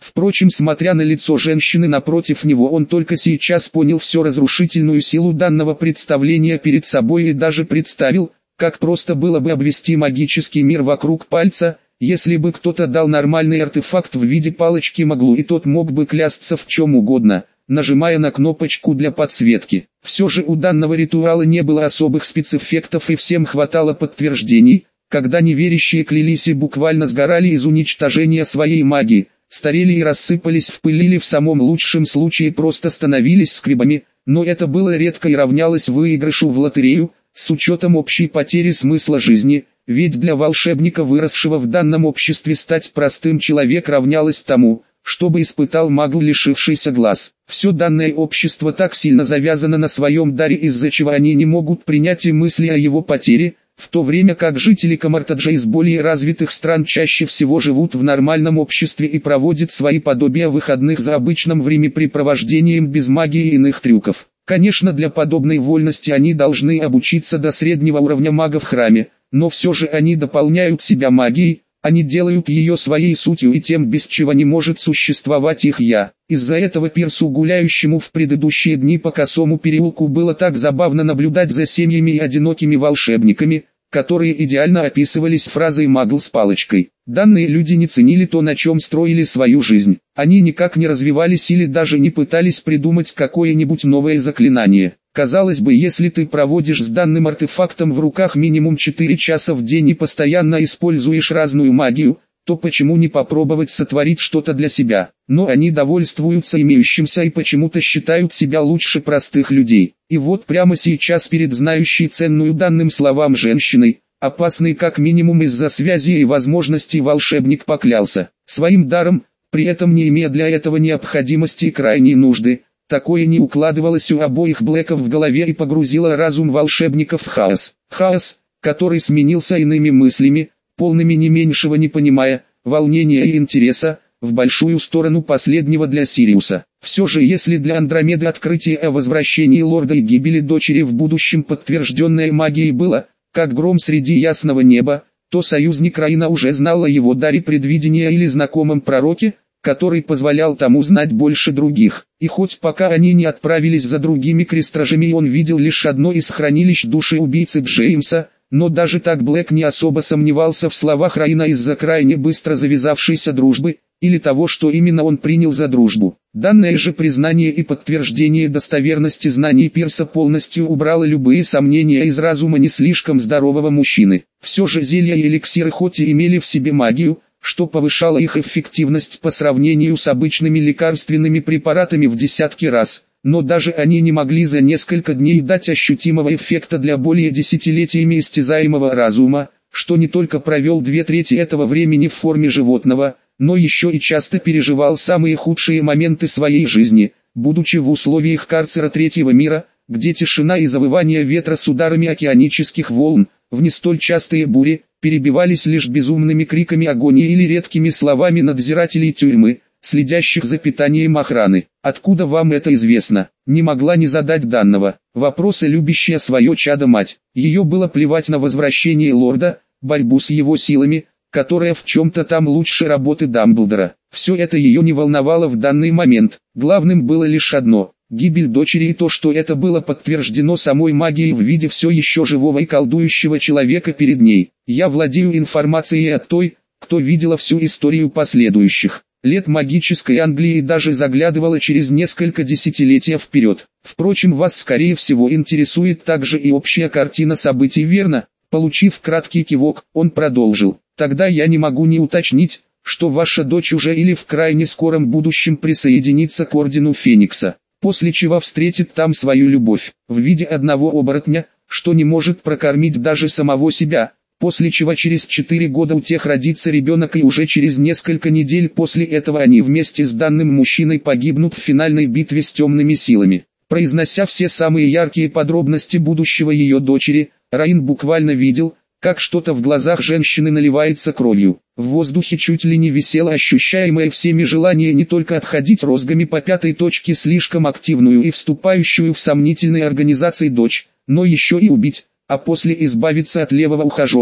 Впрочем, смотря на лицо женщины напротив него, он только сейчас понял всю разрушительную силу данного представления перед собой и даже представил, как просто было бы обвести магический мир вокруг пальца, если бы кто-то дал нормальный артефакт в виде палочки Маглу, и тот мог бы клясться в чем угодно, нажимая на кнопочку для подсветки. Все же у данного ритуала не было особых спецэффектов и всем хватало подтверждений, когда неверящие клялись и буквально сгорали из уничтожения своей магии, старели и рассыпались в пыль или в самом лучшем случае просто становились скребами, но это было редко и равнялось выигрышу в лотерею, с учетом общей потери смысла жизни, ведь для волшебника, выросшего в данном обществе, стать простым человек равнялось тому, чтобы испытал магл, лишившийся глаз. Все данное общество так сильно завязано на своем даре, из-за чего они не могут принять и мысли о его потере, в то время как жители Камартаджа из более развитых стран чаще всего живут в нормальном обществе и проводят свои подобия выходных за обычным времяпрепровождением без магии и иных трюков. Конечно, для подобной вольности они должны обучиться до среднего уровня мага в храме, но все же они дополняют себя магией, они делают ее своей сутью и тем, без чего не может существовать их «я». Из-за этого пирсу, гуляющему в предыдущие дни по Косому переулку, было так забавно наблюдать за семьями и одинокими волшебниками, которые идеально описывались фразой «магл с палочкой». Данные люди не ценили то, на чем строили свою жизнь. Они никак не развивались или даже не пытались придумать какое-нибудь новое заклинание. Казалось бы, если ты проводишь с данным артефактом в руках минимум четыре часа в день и постоянно используешь разную магию, то почему не попробовать сотворить что-то для себя? Но они довольствуются имеющимся и почему-то считают себя лучше простых людей. И вот прямо сейчас перед знающей ценную данным словам женщиной, опасный как минимум из-за связи и возможностей, волшебник поклялся своим даром, при этом не имея для этого необходимости и крайней нужды. Такое не укладывалось у обоих Блэков в голове и погрузило разум волшебников в хаос. Хаос, который сменился иными мыслями, полными не меньшего не понимая, волнения и интереса, в большую сторону последнего для Сириуса. Все же, если для Андромеды открытие о возвращении лорда и гибели дочери в будущем подтвержденное магией было, как гром среди ясного неба, то союзник Раина уже знал о его даре предвидения или знакомом пророке, который позволял тому знать больше других. И хоть пока они не отправились за другими крестражами, он видел лишь одно из хранилищ души убийцы Джеймса, но даже так Блэк не особо сомневался в словах Раина из-за крайне быстро завязавшейся дружбы, или того, что именно он принял за дружбу. Данное же признание и подтверждение достоверности знаний Пирса полностью убрало любые сомнения из разума не слишком здорового мужчины. Все же зелья и эликсиры хоть и имели в себе магию, что повышало их эффективность по сравнению с обычными лекарственными препаратами в десятки раз, но даже они не могли за несколько дней дать ощутимого эффекта для более десятилетиями истязаемого разума, что не только провел две трети этого времени в форме животного, но еще и часто переживал самые худшие моменты своей жизни, будучи в условиях карцера третьего мира, где тишина и завывание ветра с ударами океанических волн, в не столь частые бури, перебивались лишь безумными криками агонии или редкими словами надзирателей тюрьмы, следящих за питанием охраны. Откуда вам это известно? Не могла не задать данного вопроса любящая свое чадо мать. Ее было плевать на возвращение лорда, борьбу с его силами, которая в чем-то там лучше работы Дамблдора. Все это ее не волновало в данный момент. Главным было лишь одно – гибель дочери, и то, что это было подтверждено самой магией в виде все еще живого и колдующего человека перед ней. Я владею информацией от той, кто видела всю историю последующих лет магической Англии и даже заглядывала через несколько десятилетий вперед. Впрочем, вас скорее всего интересует также и общая картина событий, верно? Получив краткий кивок, он продолжил. Тогда я не могу не уточнить, что ваша дочь уже или в крайне скором будущем присоединится к Ордену Феникса, после чего встретит там свою любовь, в виде одного оборотня, что не может прокормить даже самого себя, после чего через четыре года у тех родится ребенок, и уже через несколько недель после этого они вместе с данным мужчиной погибнут в финальной битве с темными силами. Произнося все самые яркие подробности будущего ее дочери, Раин буквально видел, как что-то в глазах женщины наливается кровью. В воздухе чуть ли не висело ощущаемое всеми желание не только отходить розгами по пятой точке слишком активную и вступающую в сомнительные организации дочь, но еще и убить, а после избавиться от левого ухажера,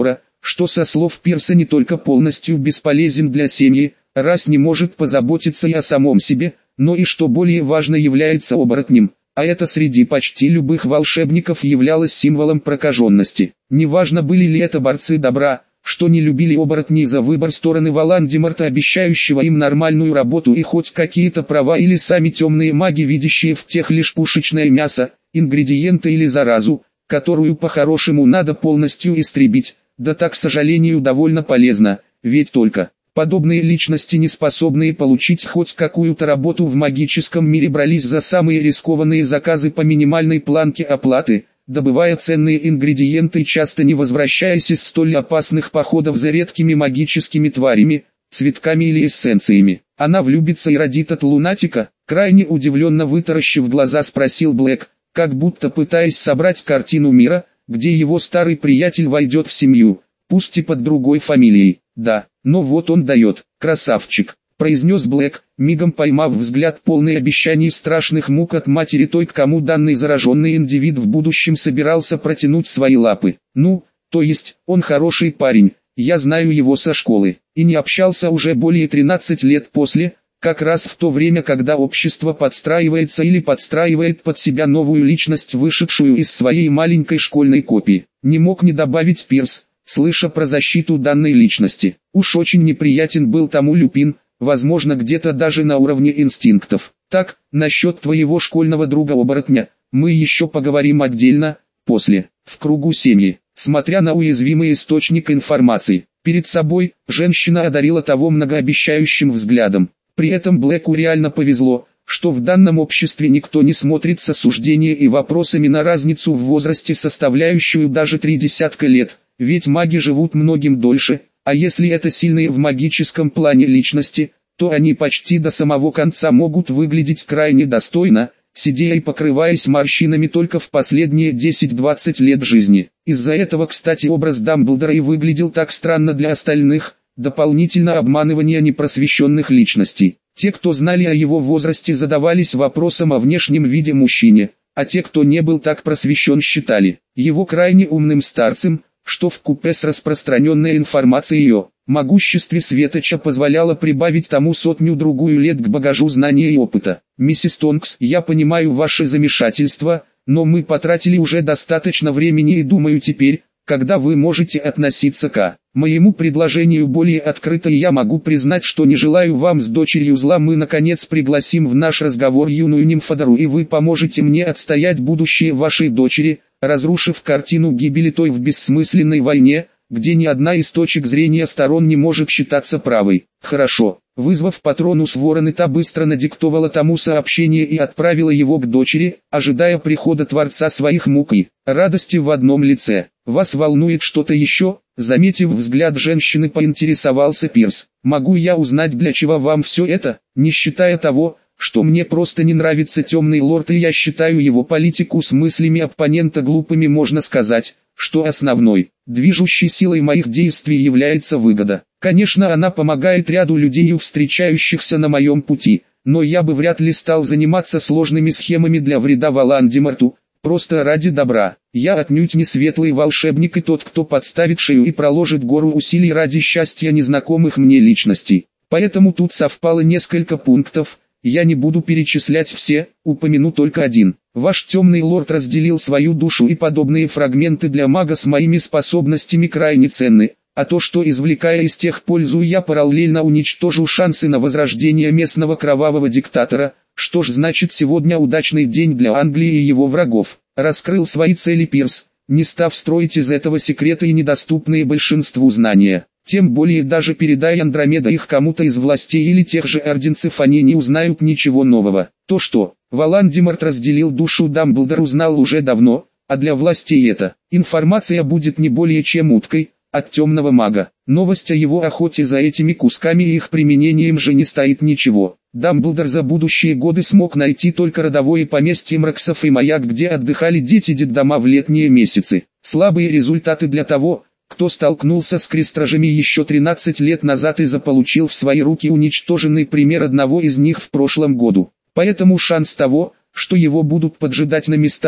что со слов Пирса не только полностью бесполезен для семьи, раз не может позаботиться и о самом себе, но и что более важно является оборотнем, а это среди почти любых волшебников являлось символом прокаженности. Неважно, были ли это борцы добра, что не любили оборотней за выбор стороны Волан-де-Морта, обещающего им нормальную работу и хоть какие-то права, или сами темные маги, видящие в тех лишь пушечное мясо, ингредиенты или заразу, которую по-хорошему надо полностью истребить. Да так, к сожалению, довольно полезно, ведь только подобные личности, не способные получить хоть какую-то работу в магическом мире, брались за самые рискованные заказы по минимальной планке оплаты, добывая ценные ингредиенты и часто не возвращаясь из столь опасных походов за редкими магическими тварями, цветками или эссенциями. Она влюбится и родит от лунатика? Крайне удивленно вытаращив глаза, спросил Блэк, как будто пытаясь собрать картину мира, где его старый приятель войдет в семью, пусть и под другой фамилией. Да, но вот он дает, красавчик, произнес Блэк, мигом поймав взгляд полный обещаний страшных мук от матери той, к кому данный зараженный индивид в будущем собирался протянуть свои лапы. Ну, то есть, он хороший парень, я знаю его со школы, и не общался уже более тринадцати лет после, как раз в то время, когда общество подстраивается или подстраивает под себя новую личность, вышедшую из своей маленькой школьной копии. Не мог не добавить Пирс, слыша про защиту данной личности. Уж очень неприятен был тому Люпин, возможно, где-то даже на уровне инстинктов. Так, насчет твоего школьного друга-оборотня, мы еще поговорим отдельно, после, в кругу семьи. Смотря на уязвимый источник информации, перед собой, женщина одарила того многообещающим взглядом. При этом Блэку реально повезло, что в данном обществе никто не смотрит с осуждением и вопросами на разницу в возрасте, составляющую даже три десятка лет, ведь маги живут многим дольше, а если это сильные в магическом плане личности, то они почти до самого конца могут выглядеть крайне достойно, сидя и покрываясь морщинами только в последние десять-двадцать лет жизни. Из-за этого, кстати, образ Дамблдора и выглядел так странно для остальных, дополнительно обманывание непросвещенных личностей. Те, кто знали о его возрасте, задавались вопросом о внешнем виде мужчине, а те, кто не был так просвещен, считали его крайне умным старцем, что вкупе с распространенной информацией о могуществе Светоча позволяло прибавить тому сотню-другую лет к багажу знания и опыта. «Миссис Тонкс, я понимаю ваше замешательство, но мы потратили уже достаточно времени и думаю, теперь, когда вы можете относиться к моему предложению более открыто, и я могу признать, что не желаю вам с дочерью зла, мы наконец пригласим в наш разговор юную нимфодору, и вы поможете мне отстоять будущее вашей дочери, разрушив картину гибели той в бессмысленной войне, где ни одна из точек зрения сторон не может считаться правой». «Хорошо». Вызвав Патронус Ворон, та быстро надиктовала тому сообщение и отправила его к дочери, ожидая прихода Творца своих мук и радости в одном лице. «Вас волнует что-то еще?» Заметив взгляд женщины, поинтересовался Пирс. «Могу я узнать, для чего вам все это, не считая того, что мне просто не нравится темный лорд, и я считаю его политику с мыслями оппонента глупыми, можно сказать, что основной, движущей силой моих действий является выгода. Конечно, она помогает ряду людей, встречающихся на моем пути, но я бы вряд ли стал заниматься сложными схемами для вреда Волан-де-Морту, просто ради добра. Я отнюдь не светлый волшебник и тот, кто подставит шею и проложит гору усилий ради счастья незнакомых мне личностей. Поэтому тут совпало несколько пунктов. Я не буду перечислять все, упомяну только один. Ваш темный лорд разделил свою душу, и подобные фрагменты для мага с моими способностями крайне ценны, а то, что извлекая из тех пользу, я параллельно уничтожу шансы на возрождение местного кровавого диктатора. Что ж, значит, сегодня удачный день для Англии и его врагов. Раскрыл свои цели Пирс, не став строить из этого секрета и недоступные большинству знания. Тем более, даже передай Андромеда их кому-то из властей или тех же орденцев, они не узнают ничего нового. То, что Волан-де-Морт разделил душу Дамблдор, узнал уже давно, а для властей эта информация будет не более чем уткой от темного мага. Новость о его охоте за этими кусками и их применением же не стоит ничего. Дамблдор за будущие годы смог найти только родовое поместье Мраксов и маяк, где отдыхали дети детдома в летние месяцы. Слабые результаты для того, кто столкнулся с крестражами еще тринадцать лет назад и заполучил в свои руки уничтоженный пример одного из них в прошлом году. Поэтому шанс того, что его будут поджидать на местах,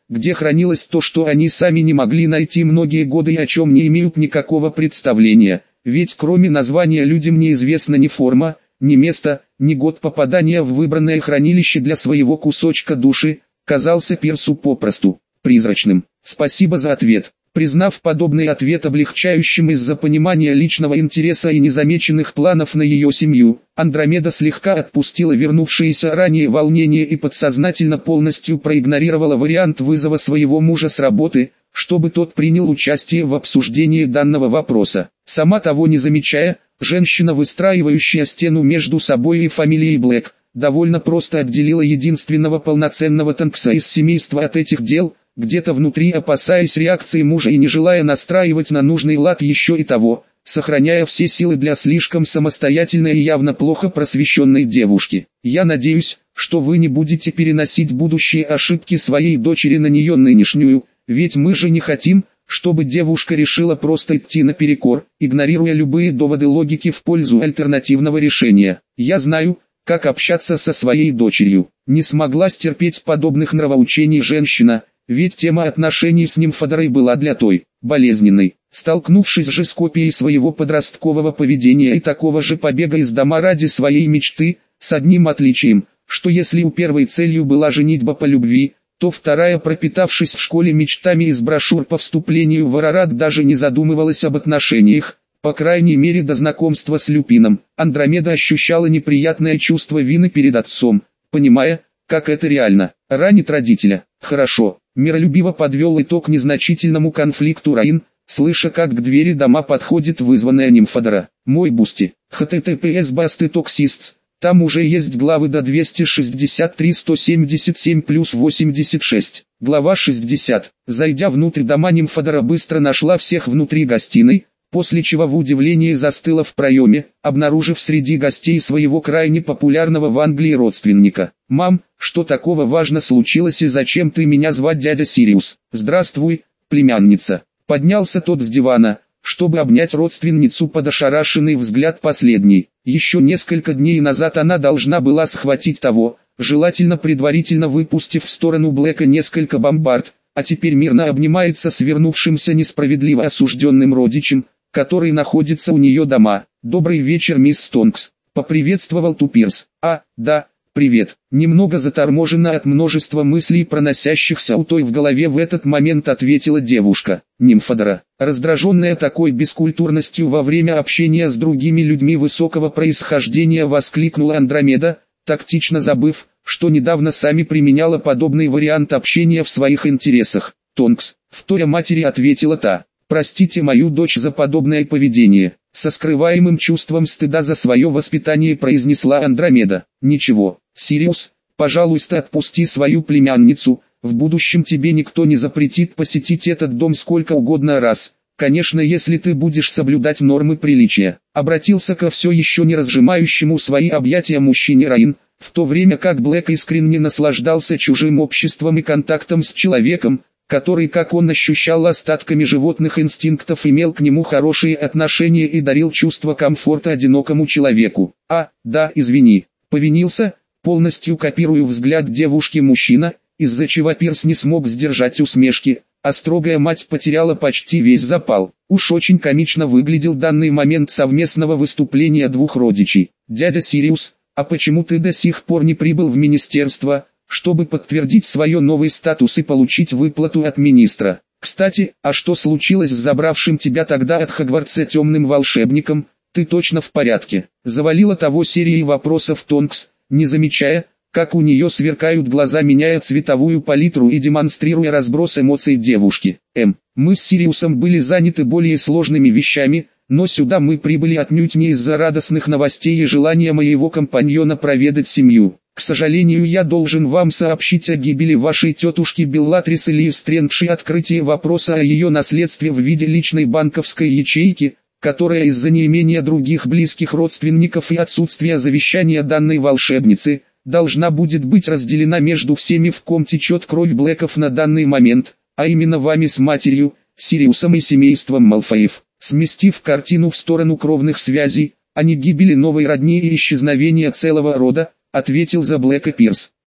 где хранилось то, что они сами не могли найти многие годы и о чем не имеют никакого представления, ведь кроме названия людям неизвестна ни форма, ни место, ни год попадания в выбранное хранилище для своего кусочка души, казался Пирсу попросту призрачным. Спасибо за ответ. Признав подобный ответ облегчающим из-за понимания личного интереса и незамеченных планов на ее семью, Андромеда слегка отпустила вернувшееся ранее волнение и подсознательно полностью проигнорировала вариант вызова своего мужа с работы, чтобы тот принял участие в обсуждении данного вопроса. Сама того не замечая, женщина, выстраивающая стену между собой и фамилией Блэк, довольно просто отделила единственного полноценного Тонкса из семейства от этих дел, где-то внутри опасаясь реакции мужа и не желая настраивать на нужный лад еще и того, сохраняя все силы для слишком самостоятельной и явно плохо просвещенной девушки. «Я надеюсь, что вы не будете переносить будущие ошибки своей дочери на нее нынешнюю, ведь мы же не хотим, чтобы девушка решила просто идти наперекор, игнорируя любые доводы логики в пользу альтернативного решения. Я знаю, как общаться со своей дочерью». Не смогла стерпеть подобных нравоучений женщина, ведь тема отношений с Нимфодорой была для той болезненной. Столкнувшись же с копией своего подросткового поведения и такого же побега из дома ради своей мечты, с одним отличием, что если у первой целью была женитьба по любви, то вторая, пропитавшись в школе мечтами из брошюр по вступлению в Арарат, даже не задумывалась об отношениях. По крайней мере до знакомства с Люпином, Андромеда ощущала неприятное чувство вины перед отцом, понимая, как это реально ранит родителя. «Хорошо», — миролюбиво подвел итог незначительному конфликту Раин, слыша, как к двери дома подходит вызванная Нимфодора. «Мой Бусти, https basты toxists, там уже есть главы до двести шестьдесят три сто семьдесят семь плюс восемьдесят шесть. Глава шестьдесят. Зайдя внутрь дома, Нимфодора быстро нашла всех внутри гостиной, после чего в удивлении застыла в проеме, обнаружив среди гостей своего крайне популярного в Англии родственника. «Мам, что такого важно случилось и зачем ты меня звать дядя Сириус?» «Здравствуй, племянница». Поднялся тот с дивана, чтобы обнять родственницу под ошарашенный взгляд последней. Еще несколько дней назад она должна была схватить того, желательно предварительно выпустив в сторону Блэка несколько бомбард, а теперь мирно обнимается с вернувшимся несправедливо осужденным родичем, который находится у нее дома. «Добрый вечер, мисс Тонкс», — поприветствовал Тупирс. «А, да, привет». Немного заторможенно от множества мыслей, проносящихся у той в голове, в этот момент ответила девушка. Нимфодора, раздраженная такой бескультурностью во время общения с другими людьми высокого происхождения, воскликнула Андромеда, тактично забыв, что недавно сами применяла подобный вариант общения в своих интересах. «Тонкс», — вторя матери ответила та. «Простите мою дочь за подобное поведение», — со скрываемым чувством стыда за свое воспитание произнесла Андромеда. «Ничего, Сириус, пожалуйста, отпусти свою племянницу, в будущем тебе никто не запретит посетить этот дом сколько угодно раз, конечно, если ты будешь соблюдать нормы приличия». Обратился ко все еще не разжимающему свои объятия мужчине Раин, в то время как Блэк искренне наслаждался чужим обществом и контактом с человеком, который, как он ощущал остатками животных инстинктов, имел к нему хорошие отношения и дарил чувство комфорта одинокому человеку. «А, да, извини», — повинился, полностью копирую взгляд девушки мужчина, из-за чего Пирс не смог сдержать усмешки, а строгая мать потеряла почти весь запал. Уж очень комично выглядел данный момент совместного выступления двух родичей. «Дядя Сириус, а почему ты до сих пор не прибыл в министерство, чтобы подтвердить свой новый статус и получить выплату от министра? Кстати, а что случилось с забравшим тебя тогда от Хогвартса темным волшебником? Ты точно в порядке?» Завалила того серией вопросов Тонкс, не замечая, как у нее сверкают глаза, меняя цветовую палитру и демонстрируя разброс эмоций девушки. «Эм, мы с Сириусом были заняты более сложными вещами, но сюда мы прибыли отнюдь не из-за радостных новостей и желания моего компаньона проведать семью. К сожалению, я должен вам сообщить о гибели вашей тетушки Беллатрис Лиестрендши, открытие вопроса о ее наследстве в виде личной банковской ячейки, которая из-за неимения других близких родственников и отсутствия завещания данной волшебницы, должна будет быть разделена между всеми, в ком течет кровь Блэков на данный момент, а именно вами с матерью, Сириусом и семейством Малфоев. Сместив картину в сторону кровных связей, а не гибели новой родни и исчезновения целого рода, ответил за Блэка Пирс.